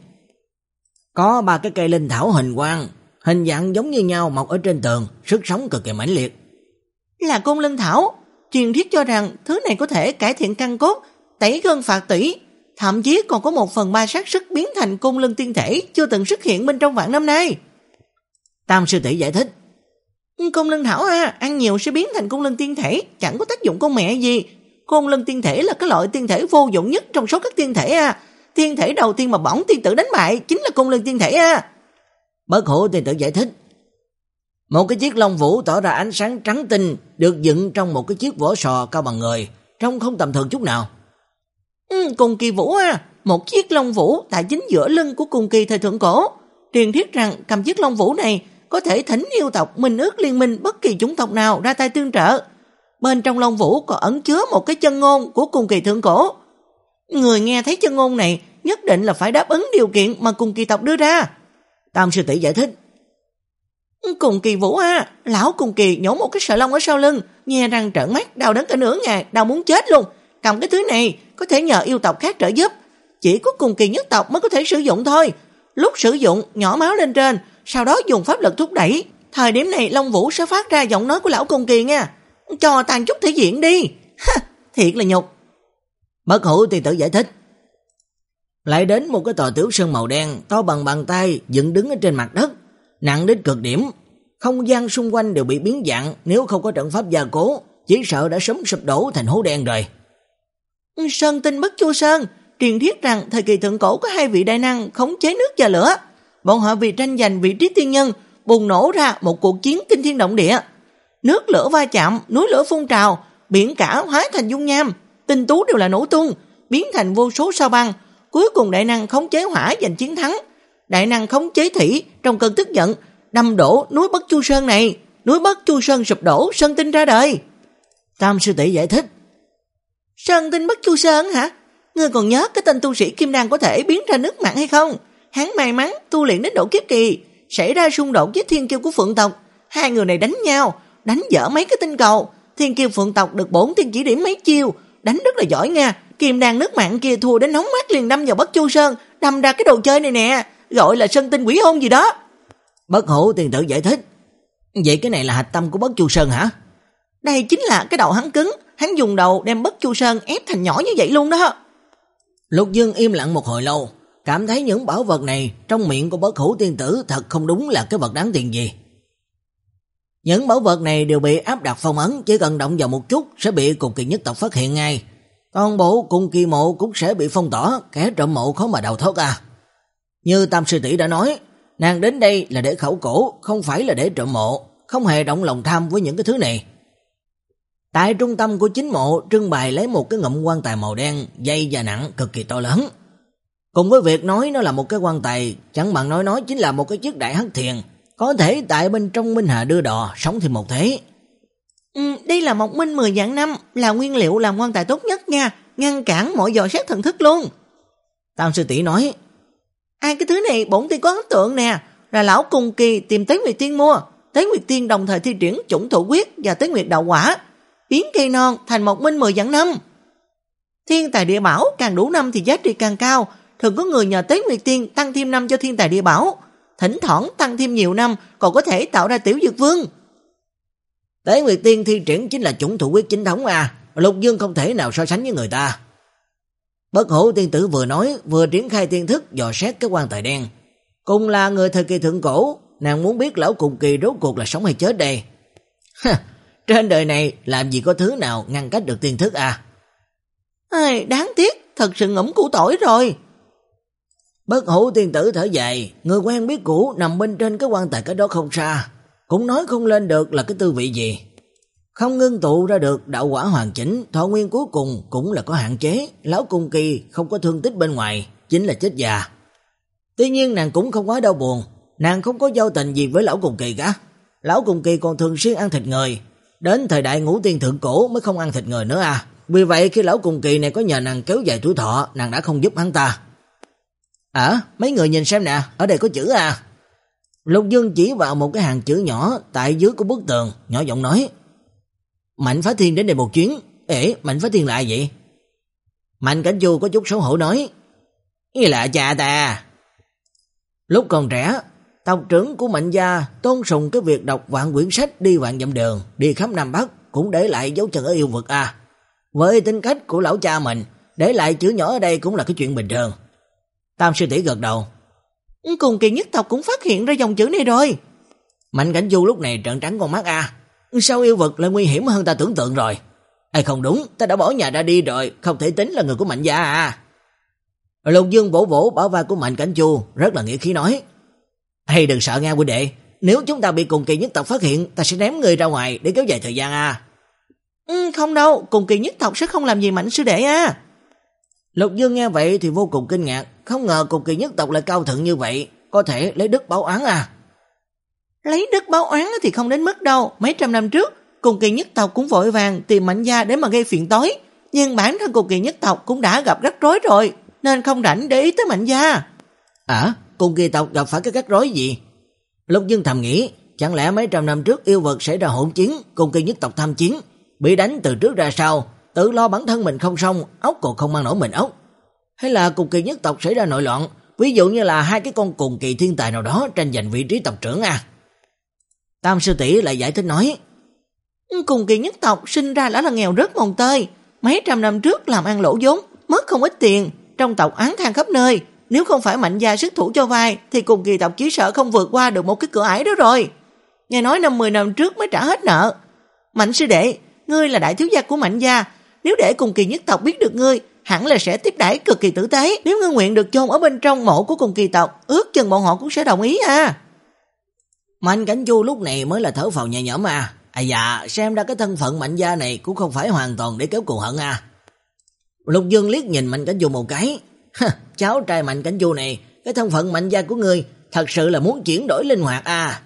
Có ba cái cây linh thảo hình quang, hình dạng giống như nhau mọc ở trên tường, sức sống cực kỳ mãnh liệt. Là côn linh thảo, truyền thuyết cho rằng thứ này có thể cải thiện căn cốt, tẩy gân phạt tủy, thậm chí còn có một phần ba xác sức biến thành côn lân tiên thể chưa từng xuất hiện bên trong vạn năm nay. Tam sư tỷ giải thích, côn lân thảo à, ăn nhiều sẽ biến thành côn lân tiên thể, chẳng có tác dụng con mẹ gì. Côn lân tiên thể là cái loại tiên thể vô dụng nhất trong số các tiên thể à. Tiên thể đầu tiên mà bỏng tiên tử đánh bại chính là côn lân tiên thể à. Bất Hủ tiên tử giải thích, một cái chiếc lông vũ tỏ ra ánh sáng trắng tinh, được dựng trong một cái chiếc vỏ sò cao bằng người, trông không tầm thường chút nào. Ừ, cùng kỳ vũ à, một chiếc lông vũ tại chính giữa lưng của cùng kỳ thời thượng cổ. Truyền thuyết rằng cầm chiếc lông vũ này có thể thỉnh yêu tộc minh ước liên minh bất kỳ chủng tộc nào ra tay tương trợ. Bên trong lông vũ còn ẩn chứa một cái chân ngôn của cùng kỳ thượng cổ. Người nghe thấy chân ngôn này nhất định là phải đáp ứng điều kiện mà cùng kỳ tộc đưa ra. Tam sư tỷ giải thích. Cùng kỳ vũ à, lão cùng kỳ nhổ một cái sợi lông ở sau lưng, nhe răng trợn mắt, đau đớn cả nửa ngày, đau muốn chết luôn. Cầm cái thứ này có thể nhờ yêu tộc khác trợ giúp, chỉ có cùng kỳ nhất tộc mới có thể sử dụng thôi. Lúc sử dụng nhỏ máu lên trên, sau đó dùng pháp lực thúc đẩy. Thời điểm này Long Vũ sẽ phát ra giọng nói của lão cùng kỳ nha. Cho tàn chút thể diện đi. Ha, thiệt là nhục. Bất Hủ Tiên Tử giải thích. Lại đến một cái tòa tiểu sơn màu đen to bằng bàn tay dựng đứng ở trên mặt đất, nặng đến cực điểm. Không gian xung quanh đều bị biến dạng, nếu không có trận pháp gia cố, chỉ sợ đã sớm sụp đổ thành hố đen rồi. Sơn Tinh Bất Chu Sơn, truyền thuyết rằng thời kỳ thượng cổ có hai vị đại năng khống chế nước và lửa. Bọn họ vì tranh giành vị trí tiên nhân, bùng nổ ra một cuộc chiến kinh thiên động địa. Nước lửa va chạm, núi lửa phun trào, biển cả hóa thành dung nham, tinh tú đều là nổ tung, biến thành vô số sao băng. Cuối cùng đại năng khống chế hỏa giành chiến thắng. Đại năng khống chế thủy trong cơn tức giận, đâm đổ núi Bất Chu Sơn này. Núi Bất Chu Sơn sụp đổ, Sơn Tinh ra đời. Tam sư tỷ giải thích. Sơn Tinh Bất Chu Sơn hả? Ngươi còn nhớ cái tên tu sĩ kim đan có thể biến ra nước mặn hay không? Hắn may mắn tu luyện đến độ kiếp kỳ, xảy ra xung đột với thiên kiêu của Phượng tộc. Hai người này đánh nhau, đánh dở mấy cái tinh cầu. Thiên kiêu Phượng tộc được bổn tiên chỉ điểm mấy chiêu, đánh rất là giỏi nha. Kim đan nước mặn kia thua đến nóng mắt liền đâm vào Bất Chu Sơn, đâm ra cái đồ chơi này nè, gọi là Sơn Tinh Quỷ Hôn gì đó. Bất Hủ Tiên Tử giải thích. Vậy cái này là hạch tâm của Bất Chu Sơn hả? Đây chính là cái đầu hắn cứng, hắn dùng đầu đem Bất Chu Sơn ép thành nhỏ như vậy luôn đó. Lục Dương im lặng một hồi lâu, cảm thấy những bảo vật này trong miệng của Bất Hủ Tiên Tử thật không đúng là cái vật đáng tiền gì. Những bảo vật này đều bị áp đặt phong ấn, chỉ cần động vào một chút sẽ bị cùng kỳ nhất tộc phát hiện ngay. Toàn bộ cùng kỳ mộ cũng sẽ bị phong tỏa, kẻ trộm mộ khó mà đào thoát à. Như Tam sư tỷ đã nói, nàng đến đây là để khảo cổ, không phải là để trộm mộ, không hề động lòng tham với những cái thứ này. Tại trung tâm của chính mộ trưng bày lấy một cái ngụm quan tài màu đen, dày và nặng, cực kỳ to lớn. Cùng với việc nói nó là một cái quan tài, chẳng bằng nói nó chính là một cái chiếc đại hắc thiền, có thể tại bên trong minh hà đưa đò, sống thêm một thế. Ừ, đây là một minh mười vạn năm, là nguyên liệu làm quan tài tốt nhất nha, ngăn cản mọi dò xét thần thức luôn. Tam sư tỷ nói. Ai cái thứ này bổn tiên có ấn tượng nè, là lão cùng kỳ tìm Tế Nguyệt Tiên mua. Tế Nguyệt Tiên đồng thời thi triển chủng thổ quyết và Tế Nguyệt đạo quả, biến cây non thành một minh mười vạn năm. Thiên tài địa bảo càng đủ năm thì giá trị càng cao, thường có người nhờ Tế Nguyệt Tiên tăng thêm năm cho thiên tài địa bảo, thỉnh thoảng tăng thêm nhiều năm còn có thể tạo ra tiểu dược vương. Tế Nguyệt Tiên thi triển chính là chủng thủ quyết chính thống à, Lục Dương không thể nào so sánh với người ta. Bất Hủ Tiên Tử vừa nói vừa triển khai tiên thức dò xét cái quan tài đen. Cùng là người thời kỳ thượng cổ, nàng muốn biết lão cùng kỳ rốt cuộc là sống hay chết đây. Trên đời này làm gì có thứ nào ngăn cách được tiên thức à? Ai, đáng tiếc, thật sự ngẫm củ tỏi rồi. Bất Hủ Tiên Tử thở dài, người quen biết cũ nằm bên trên cái quan tài cái đó không xa, cũng nói không lên được là cái tư vị gì. Không ngưng tụ ra được đạo quả hoàn chỉnh, thọ nguyên cuối cùng cũng là có hạn chế, lão cùng kỳ không có thương tích bên ngoài, chính là chết già. Tuy nhiên nàng cũng không quá đau buồn, nàng không có giao tình gì với lão cùng kỳ cả. Lão cùng kỳ còn thường xuyên ăn thịt người, đến thời đại ngũ tiên thượng cổ mới không ăn thịt người nữa à. Vì vậy khi lão cùng kỳ này có nhờ nàng kéo dài tuổi thọ, nàng đã không giúp hắn ta. À, mấy người nhìn xem nè, ở đây có chữ à. Lục Dương chỉ vào một cái hàng chữ nhỏ tại dưới của bức tường, nhỏ giọng nói. Mạnh Phá Thiên đến đây một chuyến. Ê, Mạnh Phá Thiên là ai vậy? Mạnh Cảnh Du có chút xấu hổ nói. Ý là cha ta. Lúc còn trẻ, tộc trưởng của Mạnh gia tôn sùng cái việc đọc vạn quyển sách đi vạn dặm đường, đi khắp Nam Bắc, cũng để lại dấu chân ở yêu vực à. Với tính cách của lão cha mình, để lại chữ nhỏ ở đây cũng là cái chuyện bình thường. Tam sư tỷ gật đầu. Cùng kỳ nhất tộc cũng phát hiện ra dòng chữ này rồi. Mạnh Cảnh Du lúc này trợn trắng con mắt à. Sao yêu vực lại nguy hiểm hơn ta tưởng tượng rồi? Ai không đúng, ta đã bỏ nhà ra đi rồi, không thể tính là người của Mạnh gia à. Lục Dương vỗ vỗ bả vai của Mạnh Cảnh Du, rất là nghĩa khí nói. Hay đừng sợ nha huynh đệ, nếu chúng ta bị cùng kỳ nhất tộc phát hiện, ta sẽ ném người ra ngoài để kéo dài thời gian à. Ừ, không đâu, cùng kỳ nhất tộc sẽ không làm gì Mạnh sư đệ à. Lục Dương nghe vậy thì vô cùng kinh ngạc, không ngờ Cùng Kỳ nhất tộc lại cao thượng như vậy, có thể lấy đức báo oán à. Lấy đức báo oán thì không đến mức đâu, mấy trăm năm trước, Cùng Kỳ nhất tộc cũng vội vàng tìm Mạnh gia để mà gây phiền toái, nhưng bản thân Cùng Kỳ nhất tộc cũng đã gặp rắc rối rồi, nên không rảnh để ý tới Mạnh gia. À, Cùng Kỳ tộc gặp phải cái rắc rối gì? Lục Dương thầm nghĩ, chẳng lẽ mấy trăm năm trước yêu vật xảy ra hỗn chiến, Cùng Kỳ nhất tộc tham chiến, bị đánh từ trước ra sau, tự lo bản thân mình không xong, ốc còn không mang nổi mình ốc. Hay là Cùng Kỳ nhất tộc xảy ra nội loạn, ví dụ như là hai cái con Cùng Kỳ thiên tài nào đó tranh giành vị trí tộc trưởng à? Tam sư tỷ lại giải thích nói, Cùng Kỳ nhất tộc sinh ra đã là nghèo rớt mồng tơi, mấy trăm năm trước làm ăn lỗ vốn, mất không ít tiền, trong tộc oán than khắp nơi, nếu không phải Mạnh gia xuất thủ cho vai thì Cùng Kỳ tộc chỉ sợ không vượt qua được một cái cửa ải đó rồi. Nghe nói năm mười năm trước mới trả hết nợ. Mạnh sư đệ, ngươi là đại thiếu gia của Mạnh gia, nếu để Cùng Kỳ nhất tộc biết được ngươi, hẳn là sẽ tiếp đãi cực kỳ tử tế. Nếu ngươi nguyện được chôn ở bên trong mộ của Cùng Kỳ tộc, ước chừng bọn họ cũng sẽ đồng ý à. Mạnh Cảnh Chu lúc này mới là thở phào nhẹ nhõm à. À dạ, xem ra cái thân phận Mạnh gia này cũng không phải hoàn toàn để kéo cừu hận à. Lục Dương liếc nhìn Mạnh Cảnh Chu một cái. Cháu trai Mạnh Cảnh Chu này, cái thân phận Mạnh gia của ngươi thật sự là muốn chuyển đổi linh hoạt à.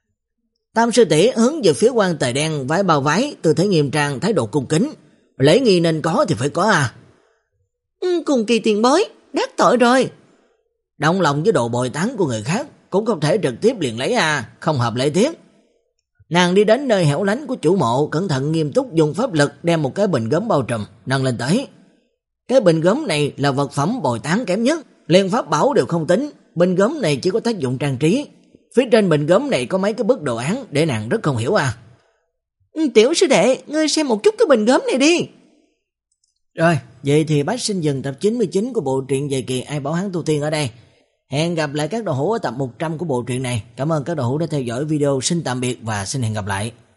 Tam sư tỷ hướng về phía quan tề đen vái bao vái, tư thế nghiêm trang, thái độ cung kính. Lễ nghi nên có thì phải có à. Ừ, Cùng Kỳ tiền bối, đắc tội rồi. Động lòng với đồ bồi tán của người khác cũng không thể trực tiếp liền lấy à, không hợp lễ tiết. Nàng đi đến nơi hẻo lánh của chủ mộ, cẩn thận nghiêm túc dùng pháp lực đem một cái bình gốm bao trùm, nâng lên tới. Cái bình gốm này là vật phẩm bồi tán kém nhất, liền pháp bảo đều không tính, bình gốm này chỉ có tác dụng trang trí. Phía trên bình gốm này có mấy cái bức đồ án để nàng rất không hiểu à. Ừ, tiểu sư đệ, ngươi xem một chút cái bình gốm này đi. Rồi, vậy thì bác xin dừng tập chín mươi chín của bộ truyện dài kỳ Ai Bảo Hắn Tu Tiên ở đây. Hẹn gặp lại các đồ hữu ở tập một trăm của bộ truyện này. Cảm ơn các đồ hữu đã theo dõi video. Xin tạm biệt và xin hẹn gặp lại.